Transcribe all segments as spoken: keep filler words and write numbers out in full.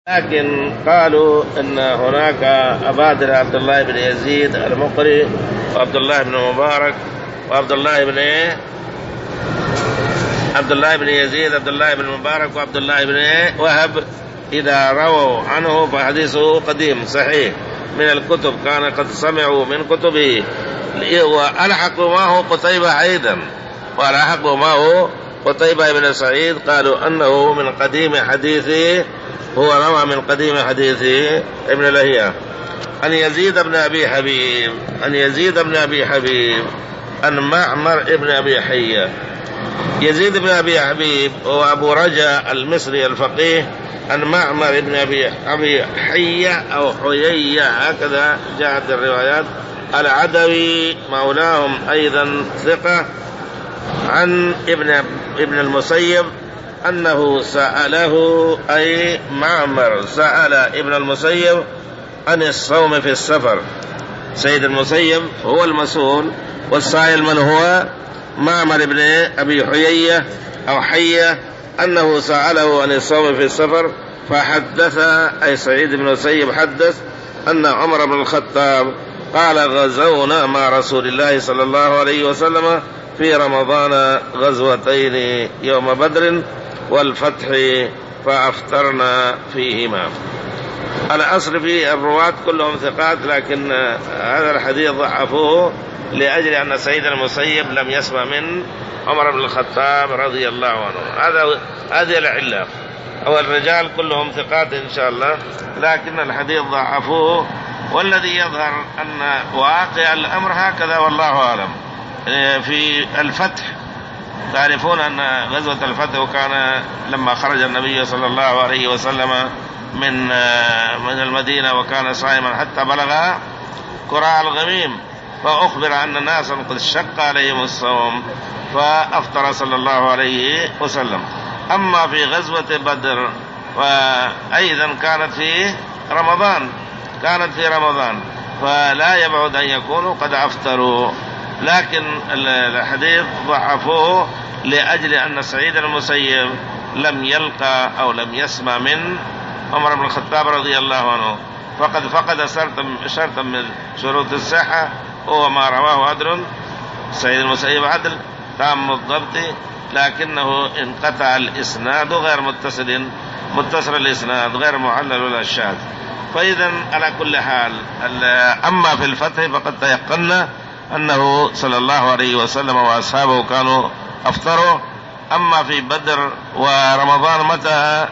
لكن قالوا ان هناك أبادر عبد الله بن يزيد المقري وعبد الله بن مبارك وعبد الله بن ايه عبد الله بن يزيد عبد الله بن مبارك وعبد الله بن ايه وهب إذا رووا عنه فحديثه قديم صحيح من الكتب، كان قد سمعوا من كتبه. وألحقوا معه قتيبة أيضا، وألحقوا معه قتيبة بن سعيد، قالوا أنه من قديم حديثه، هو روى من قديم حديثه ابن لهيعة أن يزيد بن أبي حبيب أن يزيد بن أبي حبيب أن معمر ابن أبي حية. يزيد بن أبي حبيب هو أبو رجاء المصري الفقيه، أن معمر ابن أبي أبي حية أو حيية هكذا جاءت الروايات، العدوي مولاهم أيضا ثقة، عن ابن ابن المسيب أنه سأله، أي معمر سأل ابن المسيب عن الصوم في السفر. سيد المسيب هو المسؤول، والسائل من هو؟ معمر ابن أبي حيية أو حية، أنه سأله عن الصوم في السفر، فحدث أي سعيد بن المسيب حدث أن عمر بن الخطاب قال غزونا مع رسول الله صلى الله عليه وسلم في رمضان غزوتين، يوم بدر والفتح، فأفطرنا فيهما. الأصل في الرواة كلهم ثقات، لكن هذا الحديث ضعفوه لأجل أن سيد المسيب لم يسمع من عمر بن الخطاب رضي الله عنه. هذا هذه العلة. أو الرجال كلهم ثقات إن شاء الله، لكن الحديث ضعفوه. والذي يظهر أن واقع الأمر هكذا والله أعلم. في الفتح تعرفون أن غزوة الفتح كان لما خرج النبي صلى الله عليه وسلم من من المدينة وكان صائما حتى بلغ قراء الغميم، فأخبر أن ناسا قد شق عليهم الصوم فأفطر صلى الله عليه وسلم. أما في غزوة بدر فأيضا كانت في رمضان كانت في رمضان فلا يبعد أن يكونوا قد أفطروا، لكن الحديث ضعفوه لأجل أن سعيد المسيب لم يلقى أو لم يسمع من عمر بن الخطاب رضي الله عنه، فقد فقد شرطا من شروط الصحة، هو ما رواه عدل. سعيد المسيب عدل تام الضبط، لكنه انقطع الإسناد غير متصل متصل الإسناد غير معلل ولا شاذ. فإذا على كل حال، أما في الفتح فقد تيقنا أنه صلى الله عليه وسلم وأصحابه كانوا أفطروا. أما في بدر ورمضان متى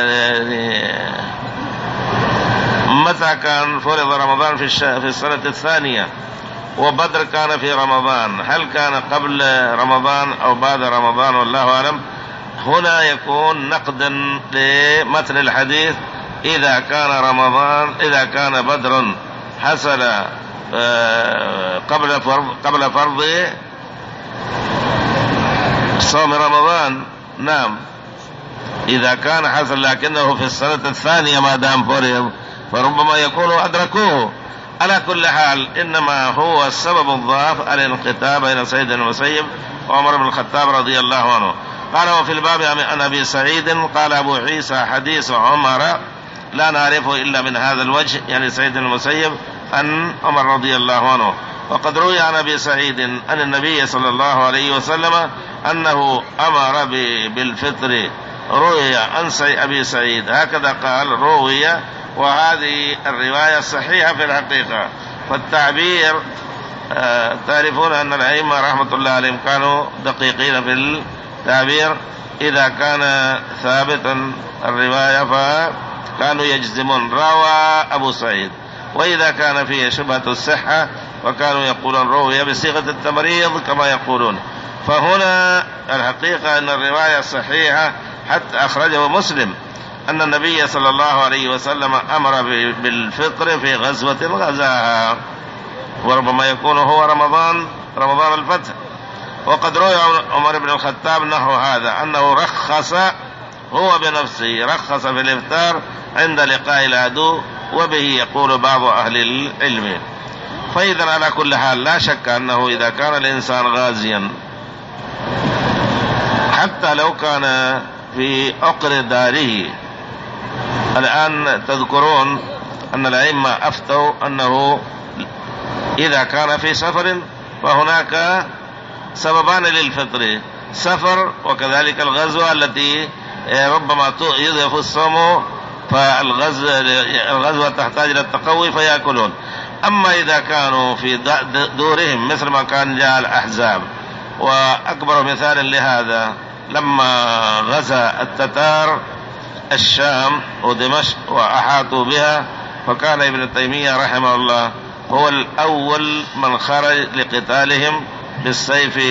متى كان فرض رمضان في في السنة الثانية، وبدر كان في رمضان، هل كان قبل رمضان أو بعد رمضان والله أعلم. هنا يكون نقدا لمتن الحديث، إذا كان رمضان إذا كان بدر حصل قبل فرض قبل فرض صوم رمضان، نعم إذا كان حصل، لكنه في السنة الثانية ما دام فرض فربما يكون أدركوه. على كل حال، إنما هو السبب الضعف الانقطاع بين سيد المسيب وعمر بن الخطاب رضي الله عنه. قال وفي الباب عن أبي سعيد قال أبو عيسى حديث عمر لا نعرفه إلا من هذا الوجه، يعني سيد المسيب عن عمر رضي الله عنه. وقد روي عن أبي سعيد أن النبي صلى الله عليه وسلم أنه أمر بالفطر، روي عن أبي سعيد هكذا قال روي، وهذه الرواية صحيحة في الحقيقة. فالتعبير آه تعرفون أن الأئمة رحمة الله عليهم كانوا دقيقين في التعبير، إذا كان ثابتا الرواية فكانوا يجزمون روى أبو سعيد، وإذا كان فيه شبهة الصحة وكانوا يقولون روي بصيغة التمريض كما يقولون. فهنا الحقيقة أن الرواية صحيحة، حتى أخرجه مسلم أن النبي صلى الله عليه وسلم أمر بالفطر في غزوة غزاها، وربما يكون هو رمضان رمضان الفتح. وقد روى عمر بن الخطاب نحو هذا، أنه رخص هو بنفسه رخص في الإفطار عند لقاء العدو، وبه يقول بعض أهل العلم. فإذا على كل حال لا شك أنه إذا كان الإنسان غازيا حتى لو كان في عقر داره الآن تذكرون أن الأئمة أفتوا أنه إذا كان في سفر فهناك سببان للفطر: سفر وكذلك الغزوة التي ربما يضيف الصوم، فالغزوة تحتاج إلى التقوي فيأكلون. أما إذا كانوا في دورهم مثل ما كان جاء الأحزاب، وأكبر مثال لهذا لما غزا التتار الشام ودمشق وأحاطوا بها، فكان ابن تيمية رحمه الله هو الأول من خرج لقتالهم بالسيف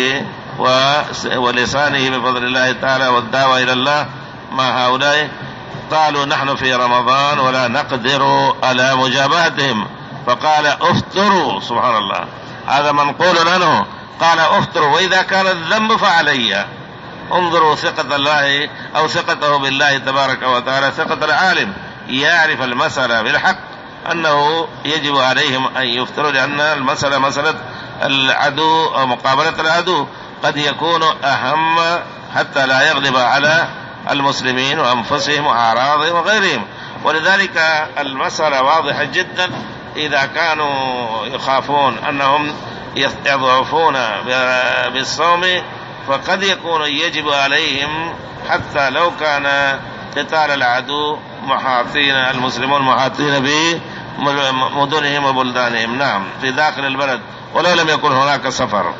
ولسانه بفضل الله تعالى والدعوة إلى الله مع هؤلاء. قالوا نحن في رمضان ولا نقدر على مجابهتهم، فقال افتروا. سبحان الله، هذا منقول عنه، قال افتروا، وإذا كان الذنب فعلي. انظروا ثقة الله أو ثقته بالله تبارك وتعالى، ثقة العالم يعرف المسألة بالحق أنه يجب عليهم أن يفتروا، لأن المسألة مسألة العدو أو مقابلة العدو قد يكون أهم حتى لا يغلب على المسلمين وأنفسهم وأعراضهم وغيرهم. ولذلك المسألة واضحة جدا، إذا كانوا يخافون أنهم يضعفون بالصوم فقد يكون يجب عليهم حتى لو كان قتال العدو محاطين، المسلمون محاطين بمدنهم وبلدانهم، نعم، في داخل البلد ولو لم يكن هناك سفر.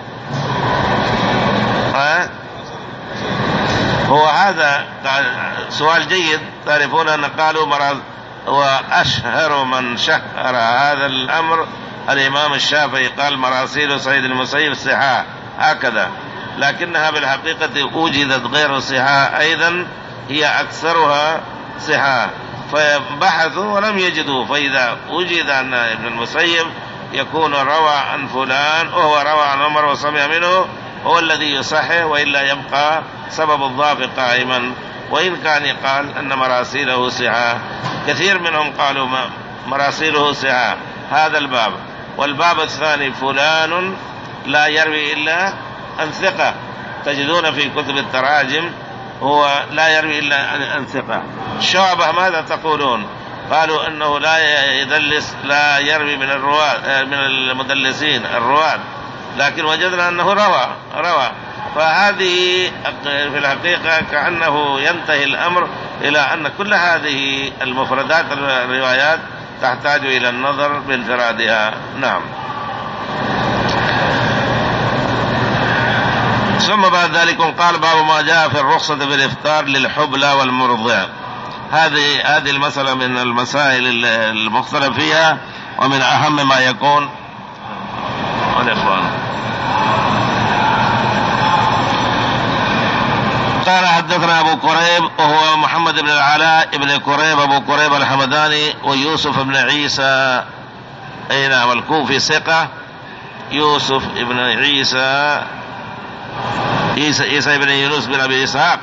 ها؟ هو هذا سؤال جيد. تعرفون أن قالوا مرض، وأشهر من شهر هذا الأمر الإمام الشافعي، قال مراسيل سعيد المسيب صحاح هكذا، لكنها بالحقيقة وجدت غير صحاح أيضا، هي أكثرها صحاح، فبحثوا ولم يجدوا. فإذا وجد أن ابن المسيب يكون روى عن فلان وهو روى عن عمر وسمع منه، هو الذي يصحح، وإلا يبقى سبب الضعف قائما، وإن كان يقال أن مراسيله صحاح. كثير منهم قالوا مراسيله صحاح. هذا الباب. والباب الثاني فلان لا يروي إلا عن ثقة، تجدون في كتب التراجم هو لا يروي إلا عن ثقة. شعبة ماذا تقولون؟ قالوا أنه لا يدلس، لا يروي من الرواة من المدلسين الرواة، لكن وجدنا أنه روى روى فهذه في الحقيقة كأنه ينتهي الأمر إلى أن كل هذه المفردات الروايات تحتاج إلى النظر بانفرادها. نعم. ثم بعد ذلك قال باب ما جاء في الرخصة بالإفطار للحبلى والمرضع. هذه هذه المسألة من المسائل المختلف فيها، ومن أهم ما يكون. والإخوان قال حدثنا أبو كريب وهو محمد بن العلاء بن كريب أبو كريب الحمداني، ويوسف بن عيسى أين الكوفي ثقة، يوسف بن عيسى عيسى, عيسى بن يونس بن أبي إسحاق،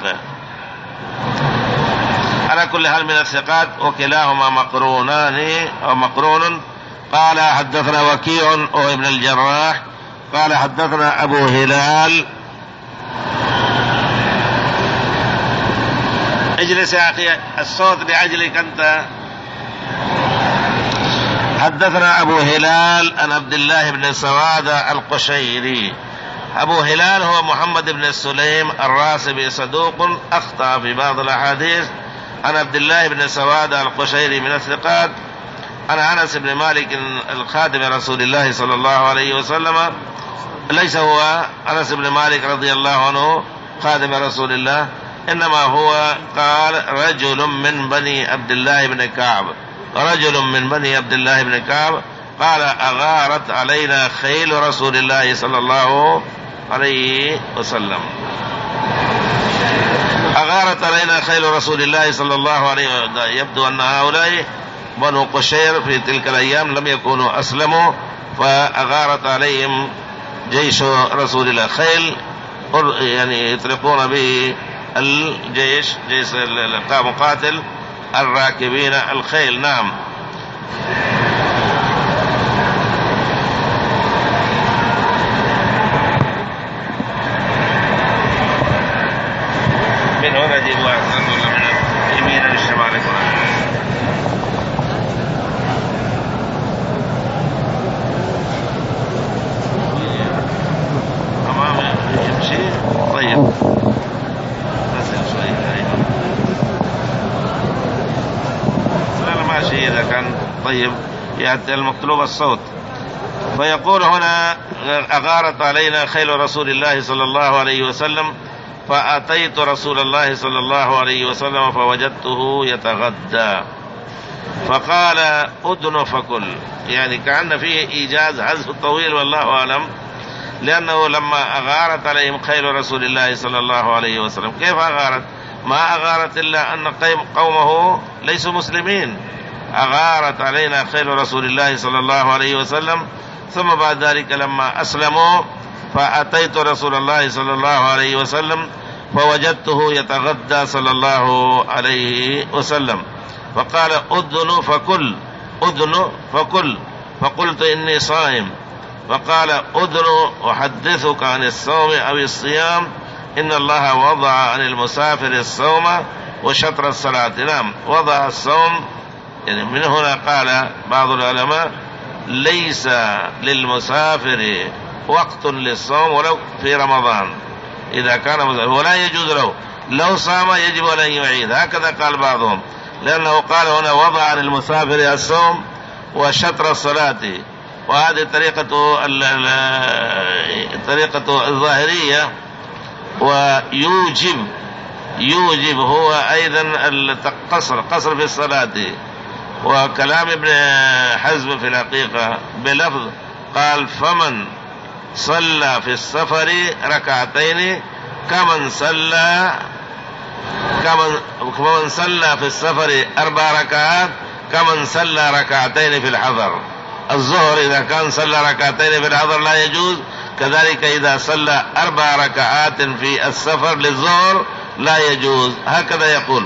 على كل حال من الثقات، وكلاهما مقرونان أو مقرون. قال حدثنا وكيع وابن الجراح قال حدثنا أبو هلال. اجلس يا أخي، الصوت لأجلك أنت. حدثنا أبو هلال عن عبد الله بن سوادة القشيري. أبو هلال هو محمد بن سليم الراسبي، صدوق أخطأ في بعض الأحاديث. عن عبد الله بن سوادة القشيري من الثقات. عن أنس بن مالك الخادم رسول الله صلى الله عليه وسلم، ليس هو أنس بن مالك رضي الله عنه خادم رسول الله، إنما هو قال رجل من بني عبد الله بن كعب، رجل من بني عبد الله بن كعب قال أغارت علينا خيل رسول الله صلى الله عليه وسلم. أغارت علينا خيل رسول الله صلى الله عليه وسلم. يبدو أن هؤلاء بنو قشير في تلك الأيام لم يكونوا أسلموا، فأغارت عليهم جيش رسول الله. خيل يعني يطلقون به الجيش، جيش مقاتل الراكبين الخيل. نعم. من هنا جي الله من يمين الشمال. ماشي إذا كان طيب يأتي المطلوب الصوت. فيقول هنا أغارت علينا خيل رسول الله صلى الله عليه وسلم فأتيت رسول الله صلى الله عليه وسلم فوجدته يتغدى فقال أدن فكل، يعني كأن فيه إيجاز حذف الطويل والله أعلم، لأنه لما أغارت عليهم خيل رسول الله صلى الله عليه وسلم. كيف أغارت؟ ما أغارت إلا أن قومه ليسوا مسلمين. أغارت علينا خيل رسول الله صلى الله عليه وسلم، ثم بعد ذلك لما أسلموا فأتيت رسول الله صلى الله عليه وسلم فوجدته يتغدى صلى الله عليه وسلم فقال أذن فكل، أذن فكل، فقلت إني صائم، فقال أذن أحدثك عن الصوم أو الصيام، إن الله وضع عن المسافر الصوم وشطر الصلاة. نعم، وضع الصوم، يعني من هنا قال بعض العلماء ليس للمسافر وقت للصوم ولو في رمضان إذا كان مسافر، ولا يجوز له، لو صام يجب أن يعيد، هكذا قال بعضهم، لأنه قال هنا وضع عن المسافر الصوم وشطر الصلاة، وهذه طريقة طريقة الظاهرية. ويوجب يوجب هو أيضا القصر، قصر في الصلاة. وكلام ابن حزم في الحقيقة بلفظ قال فمن صلى في السفر ركعتين كمن صلى كمن كمن صلى في السفر أربع ركعات كمن صلى ركعتين في الحضر. الظهر إذا كان صلى ركعتين في الحضر لا يجوز، كذلك إذا صلى أربع ركعات في السفر للظهر لا يجوز، هكذا يقول.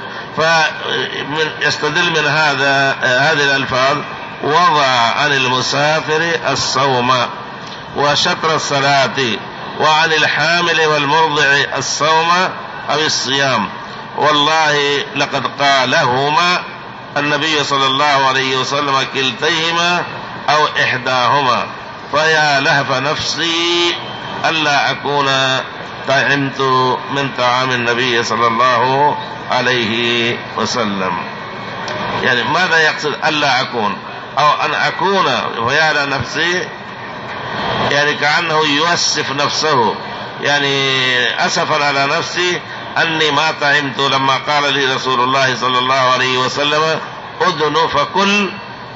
فيستدل من هذا هذه الألفاظ وضع عن المسافر الصوم وشطر الصلاة، وعن الحامل والمرضع الصوم أو الصيام. والله لقد قالهما النبي صلى الله عليه وسلم كلتيهما أو إحداهما، فيا لهف نفسي ألا أكون طعمت من طعام النبي صلى الله عليه وسلم. يعني ماذا يقصد ألا أكون أو أن أكون؟ ويا لنفسي يعني كأنه يوسف نفسه، يعني أسفا على نفسي أني ما طعمت لما قال لي رسول الله صلى الله عليه وسلم أذن فكل،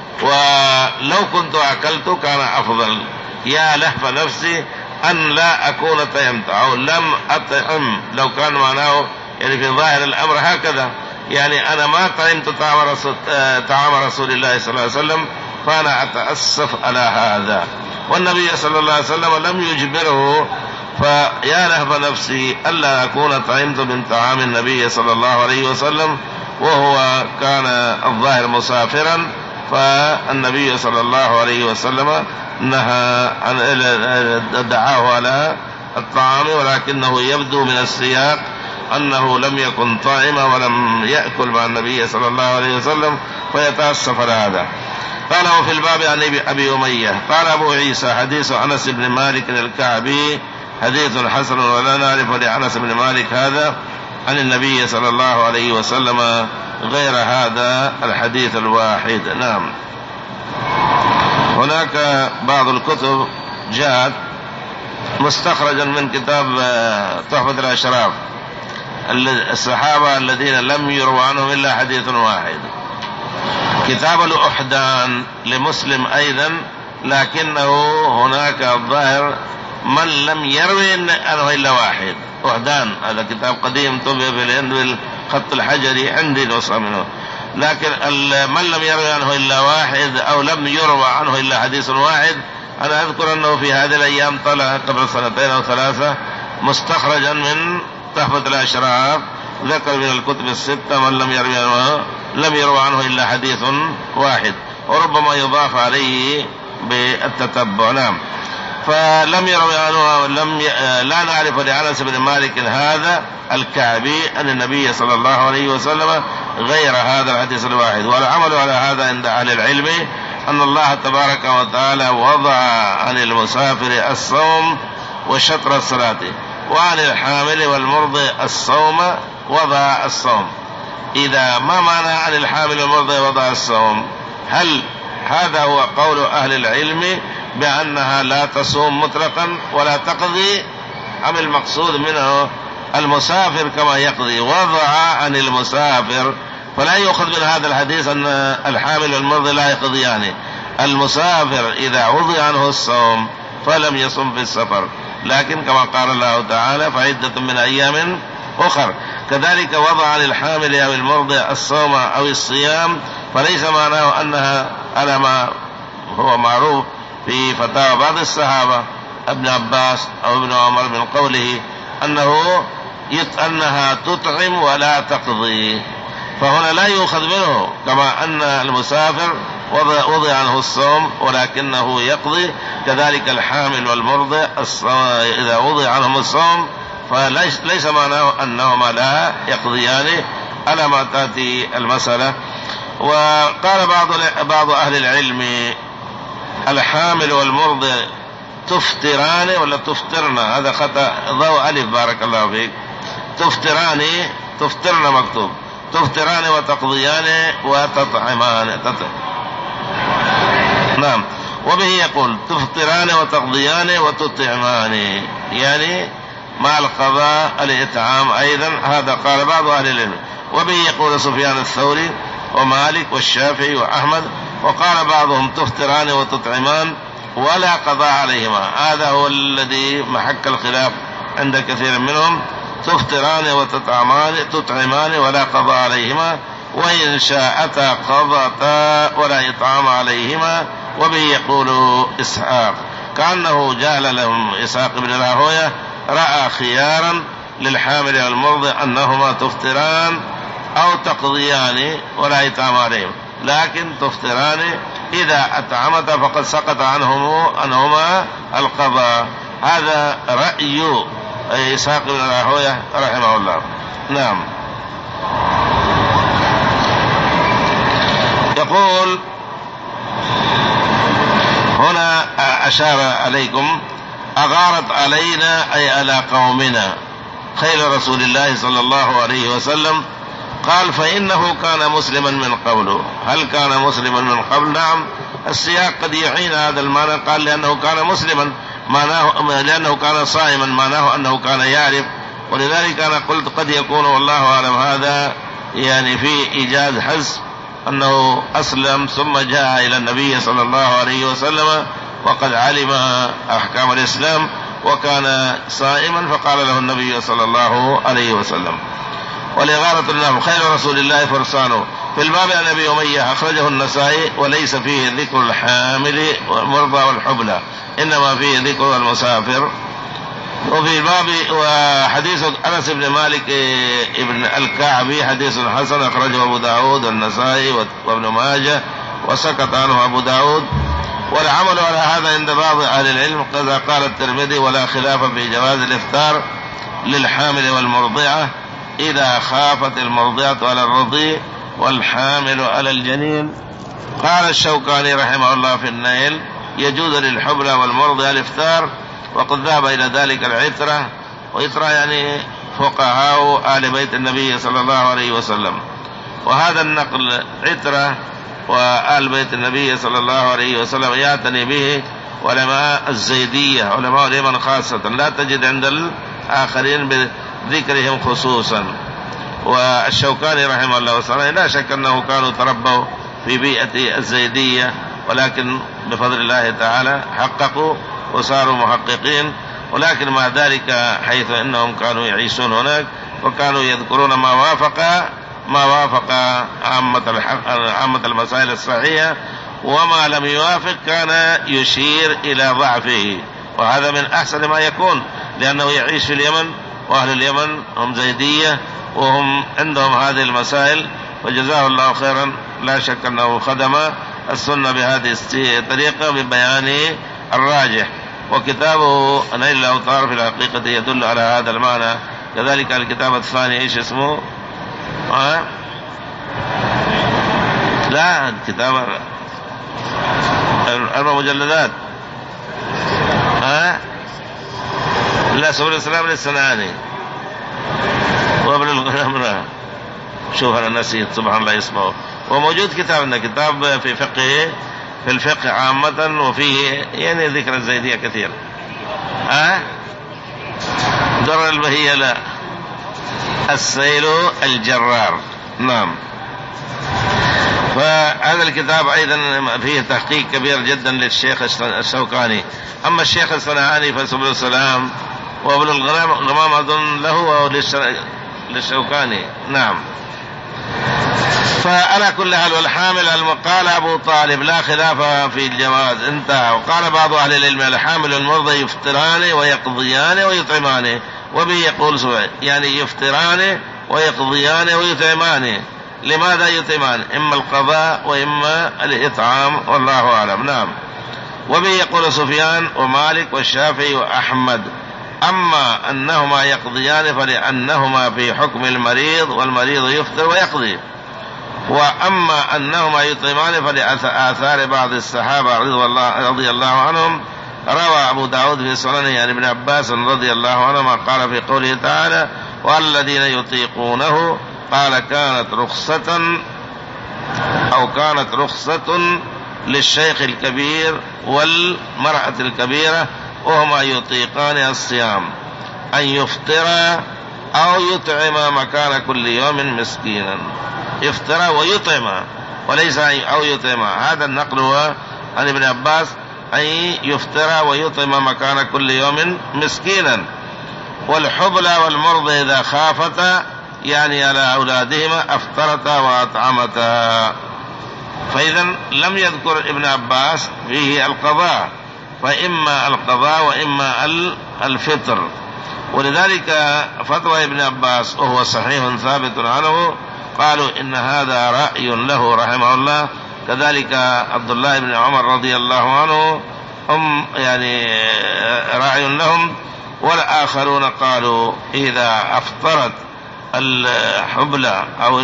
ولو كنت أكلت كان أفضل. يا لهف نفسي أن لا أكون طعمت أو لم أطعم، لو كان معناه يعني في ظاهر الأمر هكذا، يعني أنا ما طعمت طعام رسول, طعام رسول الله صلى الله عليه وسلم، فأنا أتأسف على هذا. والنبي صلى الله عليه وسلم لم يجبره، فيا لهف نفسي ألا أكون طعمت من طعام النبي صلى الله عليه وسلم، وهو كان الظاهر مسافرا، فالنبي صلى الله عليه وسلم نهى عن دعاه على الطعام، ولكنه يبدو من السياق أنه لم يكن طائما ولم يأكل مع النبي صلى الله عليه وسلم، فيتأسف على هذا. قال وفي الباب عن أبي أمية قال أبو عيسى حديث أنس بن مالك الكعبي حديث حسن، ولا نعرف لأنس بن مالك هذا عن النبي صلى الله عليه وسلم غير هذا الحديث الواحد. نعم. هناك بعض الكتب جاءت مستخرجا من كتاب تحفة الأشراف الصحابة الذين لم يروى عنهم إلا حديث واحد. كتاب الأحدان لمسلم أيضا، لكنه هناك الظاهر من لم يروي عنه إلا واحد. أحدان هذا كتاب قديم طبع في الهند بالخط الحجري، عندي نسخة منه، لكن من لم يروي عنه إلا واحد أو لم يروى عنه إلا حديث واحد. أنا أذكر أنه في هذه الأيام طلع قبل سنتين أو ثلاثة مستخرجا من تحفة الأشراف، ذكر من الكتب الستة من لم يروي عنه لم يروى عنه إلا حديث واحد، وربما يضاف عليه بالتتبع. نعم. فلم يروي عنه لم ي... لا نعرف لأنس بن مالك هذا الكعبي أن النبي صلى الله عليه وسلم غير هذا الحديث الواحد. والعمل على هذا عند أهل العلم أن الله تبارك وتعالى وضع عن المسافر الصوم وشطر الصلاة، وعن الحامل والمرضع الصوم وضع الصوم. إذا ما معنى عن الحامل والمرضع وضع الصوم؟ هل هذا هو قول أهل العلم بأنها لا تصوم مطلقا ولا تقضي، أم المقصود منه المسافر كما يقضي؟ وضع عن المسافر، فلا يؤخذ من هذا الحديث أن الحامل والمرضع لا يقضيان. يعني المسافر إذا وضع عنه الصوم فلم يصم في السفر، لكن كما قال الله تعالى فعدة من أيام أخر. كذلك وضع عن الحامل أو المرضع الصوم أو الصيام، فليس معناه أنها على ما هو معروف في فتاوى بعض الصحابة ابن عباس أو ابن عمر من قوله أنه أنها تطعم ولا تقضي، فهنا لا يؤخذ منه كما أن المسافر وضع عنه الصوم ولكنه يقضي، كذلك الحامل والمرضع إذا وضع عنهم الصوم فليس معناه أنهما لا يقضيان على ما تأتي المسألة. وقال بعض بعض أهل العلم الحامل والمرضع تفطران ولا تفطرن، هذا خطأ، ضوء ألف بارك الله فيك، تفطران تفطرن مكتوب، تفطران وتقضيان وتطعمان تطعم. نعم، وبه يقول تفطران وتقضيان وتطعمان، يعني مع القضاء الإطعام أيضا، هذا قال بعض أهل العلم. وبه يقول سفيان الثوري ومالك والشافعي وأحمد، وقال بعضهم تفطران وتطعمان ولا قضاء عليهما، هذا هو الذي محك الخلاف عند كثير منهم، تفطران وتطعمان تطعمان ولا قضاء عليهما، وإن شاءتا قضتا ولا إطعام عليهما. وبه يقول إسحاق كأنه جعل لهم إسحاق بن راهويه رأى خيارا للحامل والمرضع أنهما تفطران أو تقضيان ولا إطعام عليهم، لكن تفطران إذا أطعمت فقد سقط عنهم أنهما القضاء. هذا رأي إسحاق بن راهويه رحمه الله. نعم. يقول هنا أشار عليكم أغارت علينا أي على قومنا خيل رسول الله صلى الله عليه وسلم، قال فإنه كان مسلما من قبله. هل كان مسلما من قبل؟ نعم، السياق قد يعين هذا المعنى، قال لأنه كان مسلما معناه لأنه كان صائما، معناه أنه كان يعرف، ولذلك أنا قلت قد يكون والله أعلم هذا يعني في إيجاز حزب أنه أسلم ثم جاء إلى النبي صلى الله عليه وسلم وقد علم أحكام الإسلام وكان صائما، فقال له النبي صلى الله عليه وسلم. والإغارة النام خير رسول الله فرسانه. في الباب عن أبي أمية أخرجه النسائي، وليس فيه ذكر الحامل والمرضى والحبلى، إنما فيه ذكر المسافر. وفي الباب وحديث أنس بن مالك ابن الكعبي حديث حسن أخرجه أبو داود والنسائي وابن ماجه وسكت عنه أبو داود. والعمل على هذا عند بعض أهل العلم، كذا قال الترمذي ولا خلاف في جواز الإفطار للحامل والمرضعة إذا خافت المرضعة على الرضيع والحامل على الجنين. قال الشوكاني رحمه الله في النيل يجوز للحبلى والمرضعة الإفطار، وقد ذهب إلى ذلك العترة، وعترة يعني فقهاء آل بيت النبي صلى الله عليه وسلم. وهذا النقل عترة وآل بيت النبي صلى الله عليه وسلم يعتني به علماء الزيدية، علماء اليمن خاصة، لا تجد عند الآخرين بذكرهم خصوصا. والشوكاني رحمه الله وسلم لا شك أنه كانوا تربوا في بيئة الزيدية، ولكن بفضل الله تعالى حققوا وصاروا محققين، ولكن مع ذلك حيث أنهم كانوا يعيشون هناك وكانوا يذكرون ما وافق ما وافق عامة عامة المسائل الصحيحة، وما لم يوافق كان يشير إلى ضعفه، وهذا من أحسن ما يكون، لأنه يعيش في اليمن، وأهل اليمن هم زيدية وهم عندهم هذه المسائل، وجزاه الله خيرا. لا شك أنه خدم السنة بهذه الطريقة ببيان الراجح، وكتابه نيل الأوطار في الحقيقة يدل على هذا المعنى. كذلك الكتاب الثاني إيش اسمه؟ أه؟ لا الكتاب أربع مجلدات أه؟ لا سبل الإسلام للسناني وابن الغمرة شوف أنا نسيت سبحان الله اسمه، وموجود كتابنا كتاب في فقه في الفقه عامة، وفيه يعني ذكر الزيدية كثير. أه؟ در البهية لا، السيل الجرار. نعم. فهذا الكتاب أيضا فيه تحقيق كبير جدا للشيخ الشوكاني. أما الشيخ الصنعاني فسبل السلام وابن الغمام أظن له للشوكاني. نعم. فعلى كل حال والحامل قال أبو طالب لا خلاف في الجواز انتهى. وقال بعض أهل العلم الحامل والمرضى يفطران ويقضيان ويطعمان، وبه يقول سوى يعني يفطران ويقضيان ويطعمان. لماذا يطعمان؟ إما القضاء وإما الإطعام والله أعلم. نعم. وبه يقول سفيان ومالك والشافعي وأحمد. أما أنهما يقضيان فلأنهما في حكم المريض، والمريض يفطر ويقضي. وأما أنهما يطعمان فلآثار بعض الصحابة رضي الله عنهم. روى أبو داود في سننه عن ابن عباس رضي الله عنهما قال في قوله تعالى والذين يطيقونه، قال كانت رخصة أو كانت رخصة للشيخ الكبير والمرأة الكبيرة وهما يطيقان الصيام أن يفطر أو يطعم مكان كل يوم مسكينا. يفطر ويطعم وليس أو يطعم. هذا النقل هو عن ابن عباس أن يفطر ويطعم مكان كل يوم مسكينا. والحبل والمرض إذا خافتا يعني على أولادهما أفطرتا وأطعمتا. فإذا لم يذكر ابن عباس فيه القضاء، فإما القضاء وإما الفطر. ولذلك فتوى ابن عباس وهو صحيح ثابت عنه قالوا إن هذا رأي له رحمه الله. كذلك عبد الله بن عمر رضي الله عنه هم يعني رأي لهم. والآخرون قالوا إذا أفطرت الحبلى أو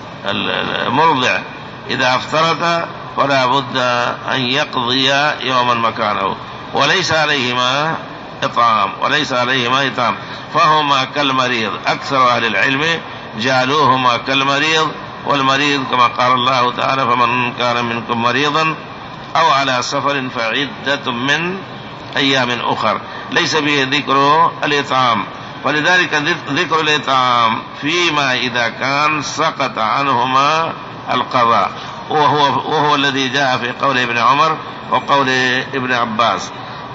المرضع إذا أفطرت فلا بد أن يقضي يوما مكانه، وليس عليهما إطعام وليس عليهما إطعام فهما كالمريض. أكثر أهل العلم جعلوهما كالمريض. والمريض كما قال الله تعالى فمن كان منكم مريضا أو على سفر فعدة من أيام أخر، ليس به ذكر الإطعام. فلذلك ذكر الإطعام فيما إذا كان سقط عنهما القضاء، وهو, وهو الذي جاء في قول ابن عمر وقول ابن عباس.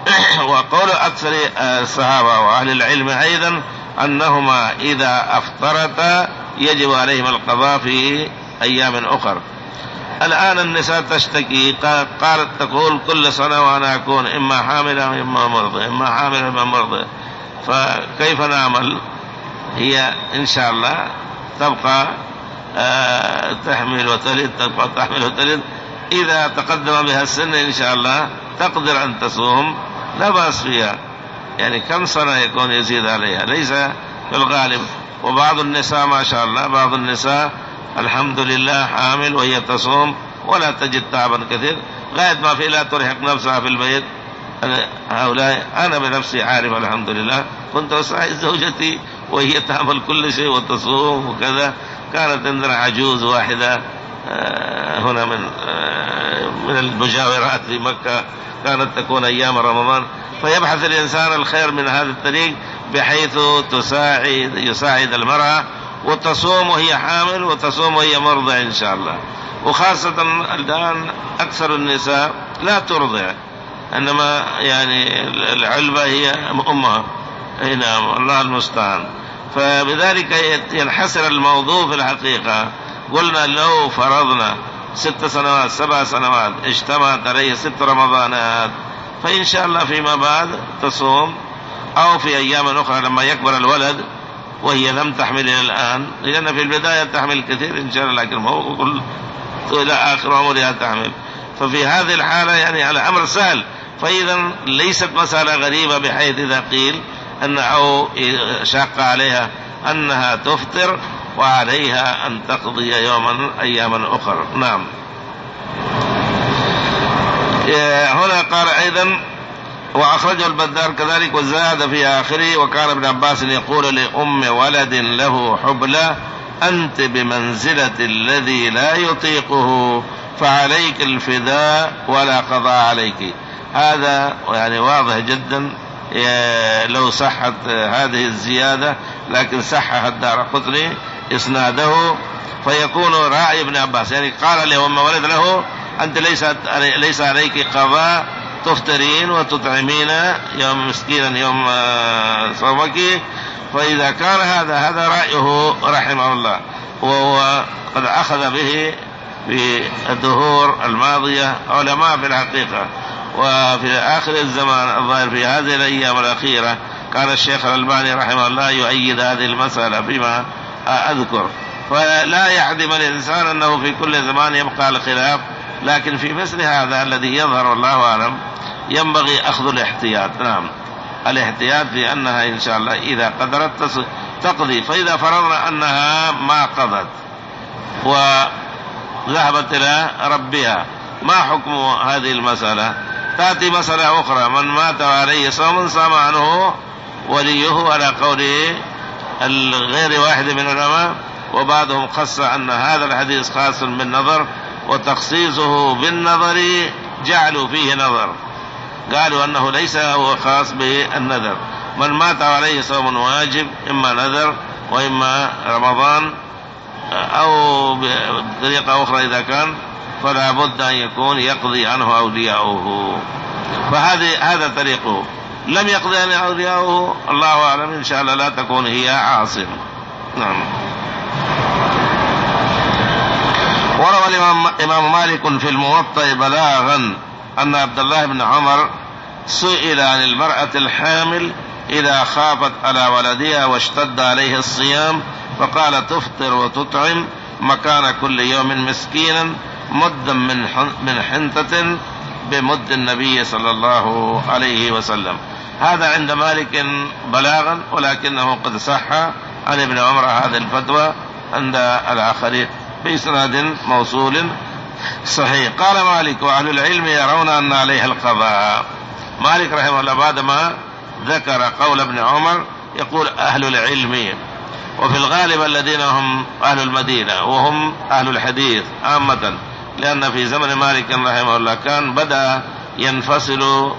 وقول أكثر الصحابة وأهل العلم أيضا أنهما إذا أفطرتا يجب عليهم القضاء في أيام أخر. الآن النساء تشتكي قالت تقول كل سنة وأنا أكون إما حاملة إما مرضى إما حاملة إما مرضى، فكيف نعمل؟ هي إن شاء الله تبقى آه تحمل وتلد تبقى تحمل وتلد. إذا تقدم بها السن إن شاء الله تقدر أن تصوم لا بأس فيها. يعني كم سنة يكون يزيد عليها ليس في الغالب. وبعض النساء ما شاء الله بعض النساء الحمد لله حامل وهي تصوم ولا تجد تعبا كثير غاية ما في لا ترهق نفسها في البيت. أنا هؤلاء أنا بنفسي عارف الحمد لله. كنت أساعد زوجتي وهي تعمل كل شيء وتصوم وكذا. كانت عندنا عجوز واحدة هنا من من المجاورات في مكة كانت تكون أيام رمضان، فيبحث الإنسان الخير من هذا الطريق بحيث تساعد يساعد المرأة وتصوم وهي حامل وتصوم وهي مرضع إن شاء الله. وخاصة الآن أكثر النساء لا ترضع، إنما يعني العلبة هي أمها. نعم الله المستعان. فبذلك ينحسر الموضوع في الحقيقة. قلنا لو فرضنا ست سنوات سبع سنوات اجتمعت عليه ست رمضانات فإن شاء الله فيما بعد تصوم، أو في أيام أخرى لما يكبر الولد وهي لم تحمل إلى الآن، لأن في البداية تحمل كثير إن شاء الله لكن هو كل إلى آخر عمرها تحمل. ففي هذه الحالة يعني على أمر سهل. فإذا ليست مسألة غريبة بحيث إذا قيل أن أو شاق عليها أنها تفطر وعليها أن تقضي يوما أياما أخرى. نعم. هنا قال أيضا وأخرجه البزار كذلك وزاد في آخره وكان ابن عباس يقول لأم ولد له حبلى أنت بمنزلة الذي لا يطيقه فعليك الفداء ولا قضاء عليك. هذا يعني واضح جدا لو صحت هذه الزيادة، لكن صحح الدارقطني إسناده، فيكون رأي ابن عباس، يعني قال له وما ولد له أنت ليس ليس عليك قضاء، تفطرين وتطعمين يوم مسكينا يوم صومك. فإذا كان هذا هذا رأيه رحمه الله، وهو قد أخذ به في الدهور الماضية علماء بالحقيقة. وفي آخر الزمان الظاهر في هذه الأيام الأخيرة كان الشيخ الألباني رحمه الله يؤيد هذه المسألة فيما أذكر. فلا يعدم الإنسان أنه في كل زمان يبقى الخلاف، لكن في مثل هذا الذي يظهر والله أعلم ينبغي أخذ الاحتياط. نعم، الاحتياط في أنها إن شاء الله إذا قدرت تقضي. فإذا فرضنا أنها ما قضت وذهبت إلى ربها، ما حكم هذه المسألة؟ تأتي مسألة أخرى، من مات عليه صوم صام عنه وليه على قول غير واحد من العلماء، وبعضهم خص أن هذا الحديث خاص بالنظر، وتخصيصه بالنظر جعلوا فيه نظر، قالوا أنه ليس هو خاص بالنذر. من مات عليه صوم واجب إما نذر وإما رمضان أو بطريقة أخرى إذا كان، فلا بد أن يكون يقضي عنه أولياؤه، فهذا هذا طريقه. لم يقضي عنه أولياؤه الله أعلم، إن شاء الله لا تكون هي عاصم. نعم. وروى الإمام مالك في الموطأ بلاغا أن عبد الله بن عمر سئل عن المرأة الحامل إذا خافت على ولدها واشتد عليه الصيام، فقال تفطر وتطعم مكان كل يوم مسكينا مدا من حنطة بمد النبي صلى الله عليه وسلم. هذا عند مالك بلاغا، ولكنه قد صح عن ابن عمر هذه الفتوى عند الآخرين بإسناد موصول صحيح. قال مالك وأهل العلم يرون أن عليه القضاء. مالك رحمه الله بعدما ذكر قول ابن عمر يقول أهل العلم، وفي الغالب الذين هم أهل المدينة وهم أهل الحديث عامة، لأن في زمن مالك رحمه الله كان بدأ ينفصل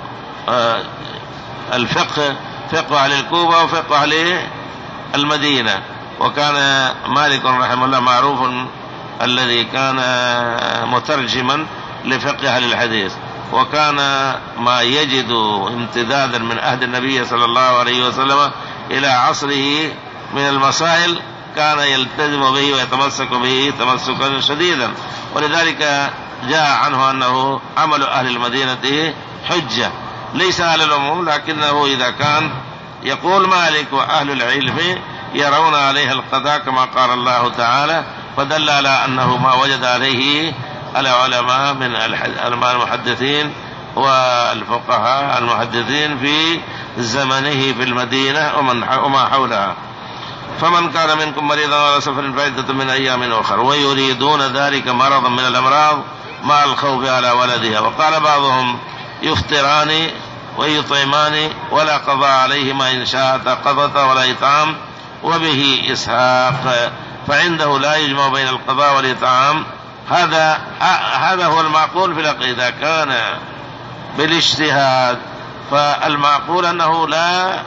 الفقه، فقه أهل الكوفة وفقه أهل المدينة. وكان مالك رحمه الله معروف الذي كان مترجما لفقه أهل الحديث، وكان ما يجد امتدادا من عهد النبي صلى الله عليه وسلم إلى عصره من المسائل كان يلتزم به ويتمسك به تمسكا شديدا، ولذلك جاء عنه أنه عمل أهل المدينة حجة ليس على العموم، لكنه إذا كان يقول مالك وأهل العلم يرون عليه القضاء كما قال الله تعالى، فدل على أنه ما وجد عليه العلماء من المحدثين والفقهاء المحدثين في زمنه في المدينة وما حولها. فمن كان منكم مريضا على سفر فعدة من أيام أخر ويريدون ذلك مرضا من الأمراض مع الخوف على ولدها. وقال بعضهم يفطران ويطعمان ولا قضاء عليهما إن شاءت قضتا ولا إطعام، وبه إسحاق، فعنده لا يجمع بين القضاء والإطعام. هذا هذا هو المعقول في العقيدة. كان بالاجتهاد فالمعقول أنه لا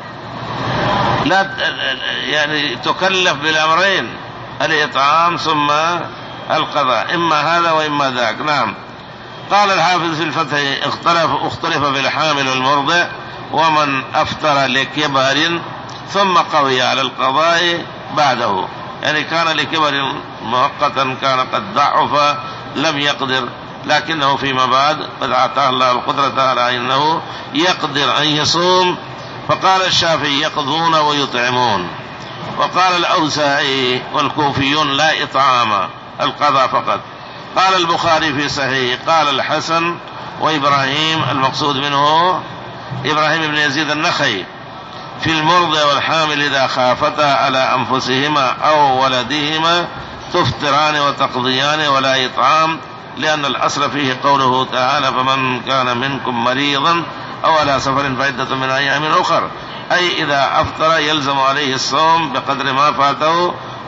لا يعني تكلف بالأمرين، الإطعام ثم القضاء، إما هذا وإما ذاك. نعم. قال الحافظ في الفتح اختلف اختلف في الحامل والمرضع ومن أفطر لكبر ثم قوي على القضاء بعده، يعني كان لكبر مؤقتا كان قد ضعف لم يقدر، لكنه فيما بعد قد أعطاه الله القدرة على أنه يقدر أن يصوم. فقال الشافعي يقضون ويطعمون، وقال الأوزاعي والكوفيون لا إطعام القضاء فقط. قال البخاري في صحيح قال الحسن وإبراهيم المقصود منه إبراهيم بن يزيد النخعي في المرضع والحامل إذا خافتا على أنفسهما أو ولدهما تفطران وتقضيان ولا إطعام، لأن الأصل فيه قوله تعالى فمن كان منكم مريضا أو على سفر فعدة من أيام أخر، أي إذا أفطر يلزم عليه الصوم بقدر ما فاته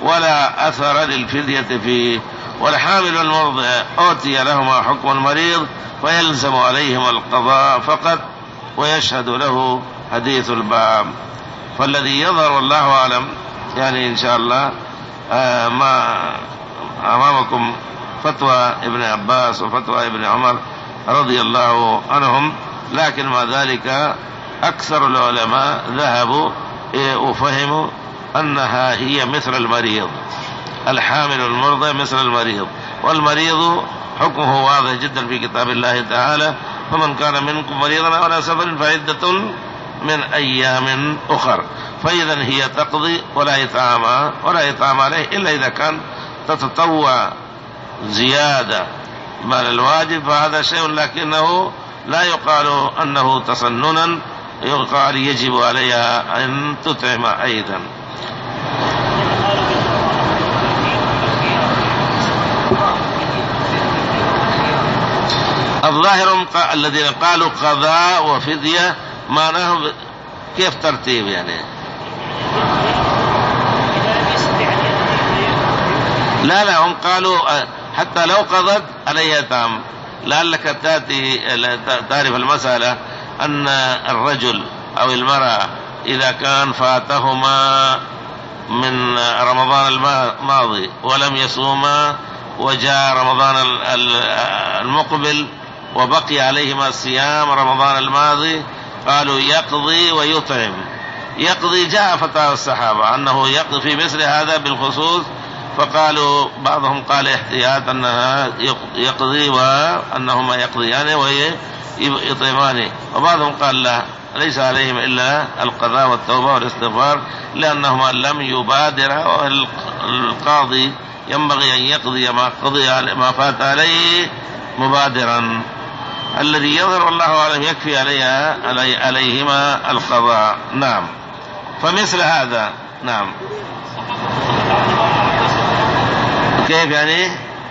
ولا أثر للفدية فيه. والحامل والمرضع أوتي لهما حكم المريض فيلزم عليهما القضاء فقط، ويشهد له حديث الباب. فالذي يظهر والله أعلم يعني إن شاء الله آه ما أمامكم فتوى ابن عباس وفتوى ابن عمر رضي الله عنهم، لكن مع ذلك أكثر العلماء ذهبوا وفهموا أنها هي مثل المريض، الحامل والمرضى مثل المريض، والمريض حكمه واضح جدا في كتاب الله تعالى: فمن كان منكم مريضا أو على سفر فعدة من أيام أخر. فإذا هي تقضي ولا يطعم ولا يطعم عليه إلا إذا كان تتطوع زيادة من الواجب، فهذا شيء، لكنه لا يقال أنه تسننا، يقال يجب عليها أن تطعم أيضا. الظاهر الذين قالوا قضاء وفدية معناه كيف ترتيب يعني؟ لا لا هم قالوا حتى لو قضت عليها تام. لعلك تأتي تعرف المسألة أن الرجل أو المرأة إذا كان فاتهما من رمضان الماضي ولم يصوما وجاء رمضان المقبل وبقي عليهما صيام رمضان الماضي، قالوا يقضي ويطعم. يقضي جاء فتاوى الصحابة أنه يقضي في مثل هذا بالخصوص، فقالوا بعضهم قال احتياط أنها يقضي وأنهما يقضيان ويطعمان، وبعضهم قال لا، ليس عليهم إلا القضاء والتوبة والاستغفار لأنهما لم يبادر، والقاضي ينبغي أن يقضي ما قضي ما فات عليه مبادرا. الذي يظهر والله أعلم يكفي عليها علي عليهما القضاء. نعم. فمثل هذا نعم. كيف يعني؟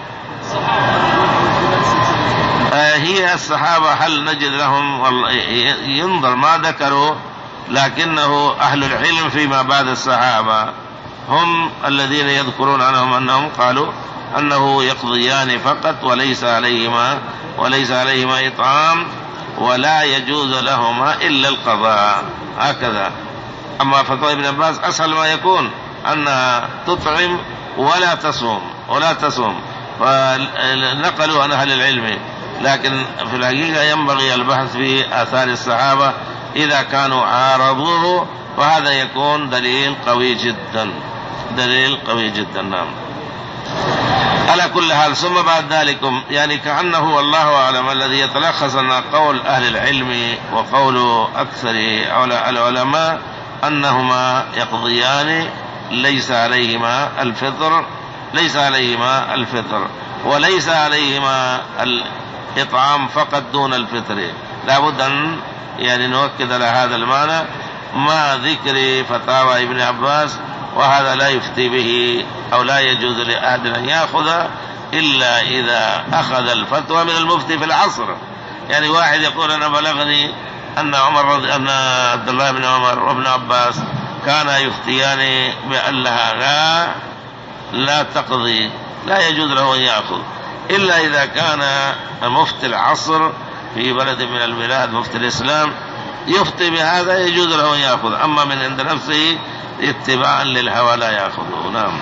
آه هي الصحابة هل نجد لهم ينظر ما ذكروا، لكنه أهل العلم فيما بعد الصحابة هم الذين يذكرون عنهم أنهم قالوا أنه يقضيان فقط وليس عليهما وليس عليهما إطعام، ولا يجوز لهما إلا القضاء، هكذا. أما فتوى ابن عباس أسهل ما يكون أنها تطعم ولا تصوم ولا تصوم فنقلوا عن أهل العلم، لكن في الحقيقة ينبغي البحث في آثار الصحابة إذا كانوا عارضوه، وهذا يكون دليل قوي جدا، دليل قوي جدا. نعم. على كل حال، ثم بعد ذلك يعني كأنه والله أعلم الذي يتلخص أن قول أهل العلم وقول أكثر العلماء أنهما يقضيان، ليس عليهما الفطر، ليس عليهما الفطر وليس عليهما الإطعام فقط دون الفطر. لابد أن يعني نؤكد على هذا المعنى مع ذكر فتاوى ابن عباس، وهذا لا يفتي به أو لا يجوز لأحد أن يأخذ إلا إذا أخذ الفتوى من المفتي في العصر. يعني واحد يقول أنا بلغني أن عمر رضي أن عبد الله بن عمر وابن عباس كان يفتيان بأن لها لا, لا تقضي، لا يجوز له أن يأخذ إلا إذا كان مفتي العصر في بلد من البلاد، مفتي الإسلام، يفتي بهذا يجوز له أن يأخذ، أما من عند نفسه اتباعا للهوى لا يأخذه. نعم.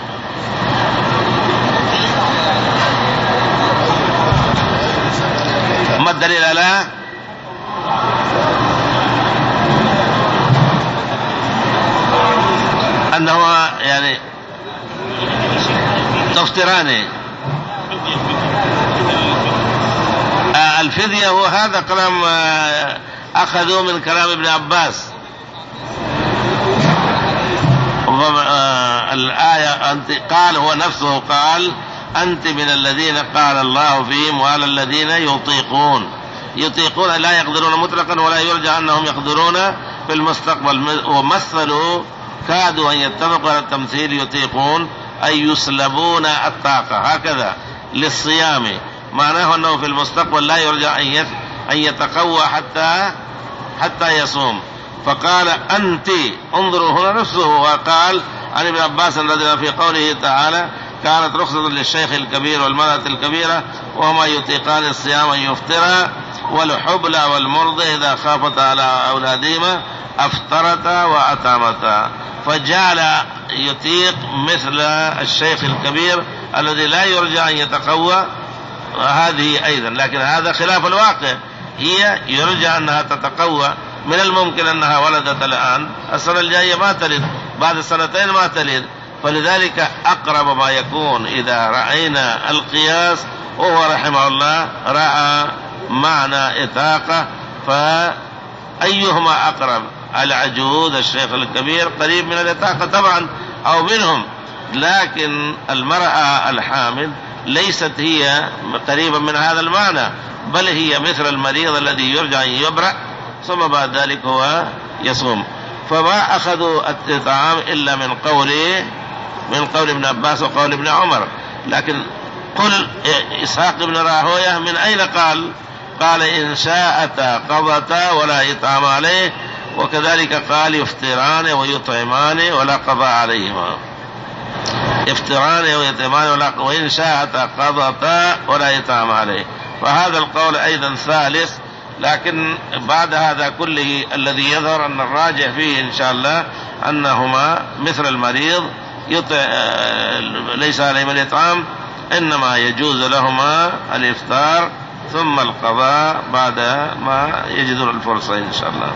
ما الدليل على أنه يعني تفطران؟ آه الفدية وهذا كلام آه أخذوه من كلام ابن عباس. آه الآية أنت قال هو نفسه قال أنت من الذين قال الله فيهم وعلى الذين يطيقون. يطيقون لا يقدرون مطلقا ولا يرجع أنهم يقدرون في المستقبل، ومثلوا كادوا أن يتفقوا على التمثيل يطيقون أي يسلبون الطاقة هكذا للصيام، معناه أنه في المستقبل لا يرجع أن يتقوى حتى حتى يصوم. فقال أنت، انظروا هنا نفسه وقال عن ابن عباس رضي الله عنه في قوله تعالى كانت رخصة للشيخ الكبير والمرأة الكبيرة وهما يطيقان الصيام أن يفطرا والحبلى والمرضى إذا خافتا على أولادهما أفطرتا وأطعمتا، فجعل يطيق مثل الشيخ الكبير الذي لا يرجى أن يتقوى هذه أيضا، لكن هذا خلاف الواقع. هي يرجى أنها تتقوى، من الممكن أنها ولدت الآن، السنة الجاية ما تلد، بعد سنتين ما تلد، فلذلك أقرب ما يكون إذا رأينا القياس، وهو رحمه الله رأى معنى إطاقة، فأيهما أقرب؟ العجوز الشيخ الكبير قريب من الإطاقة طبعا أو منهم، لكن المرأة الحامل ليست هي قريبا من هذا المعنى، بل هي مثل المريض الذي يرجى أن يبرأ ثم بعد ذلك هو يصوم. فما أخذوا الطعام إلا من قوله من قول ابن عباس وقول ابن عمر. لكن قل إسحاق بن راهويه من أين قال؟ قال إن شاءتا قضتا ولا إطعام عليه، وكذلك قال يفطران ويطعمان ولا قضاء عليهما، يفطران ويطعمان ولا، وإن شاءتا قضتا ولا إطعام عليه. فهذا القول أيضا ثالث، لكن بعد هذا كله الذي يظهر أن الراجح فيه إن شاء الله أنهما مثل المريض يطع ليس عليهما الإطعام، إنما يجوز لهما الإفطار ثم القضاء بعد ما يجدون الفرصة إن شاء الله.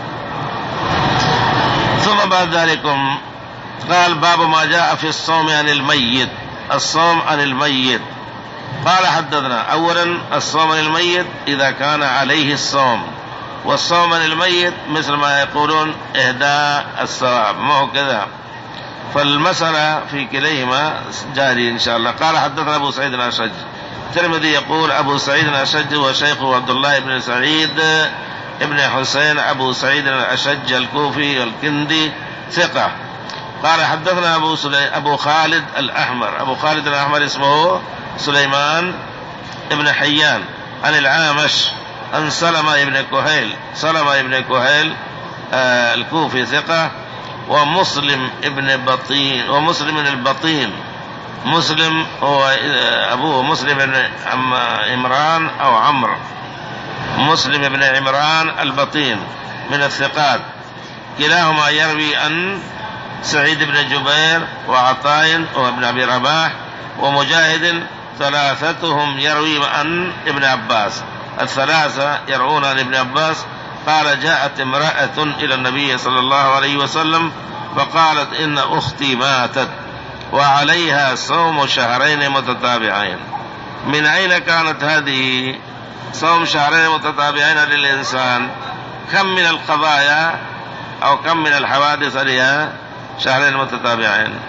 ثم بعد ذلك قال باب ما جاء في الصوم عن الميت. الصوم عن الميت، قال حدثنا أولا الصوم عن الميت إذا كان عليه الصوم، والصوم عن الميت مثل ما يقولون إهداء الثواب، ما هو كذا، فالمسألة في كليهما جاري إن شاء الله. قال حدثنا أبو سعيد الأشج، الترمذي يقول أبو سعيد الأشج وشيخه عبد الله بن سعيد ابن حسين أبو سعيد الأشج الكوفي الكندي ثقة. قال حدثنا أبو, أبو خالد الأحمر، أبو خالد الأحمر اسمه سليمان ابن حيان عن العامش عن سلمة ابن كهيل، سلمة ابن كهيل آه الكوفي ثقة. ومسلم ابن بطين، ومسلم البطين، مسلم هو أبوه مسلم ابن عمران أو عمرو، مسلم ابن عمران البطين من الثقات، كلاهما يروي عن سعيد بن جبير وعطاء وابن أبي رباح ومجاهد، ثلاثتهم يروي عن ابن عباس، الثلاثة يروون عن ابن عباس. قال جاءت امرأة إلى النبي صلى الله عليه وسلم فقالت إن أختي ماتت وعليها صوم شهرين متتابعين. من أين كانت هذه صوم شهرين متتابعين للإنسان؟ كم من القضايا أو كم من الحوادث لها شهرين متتابعين؟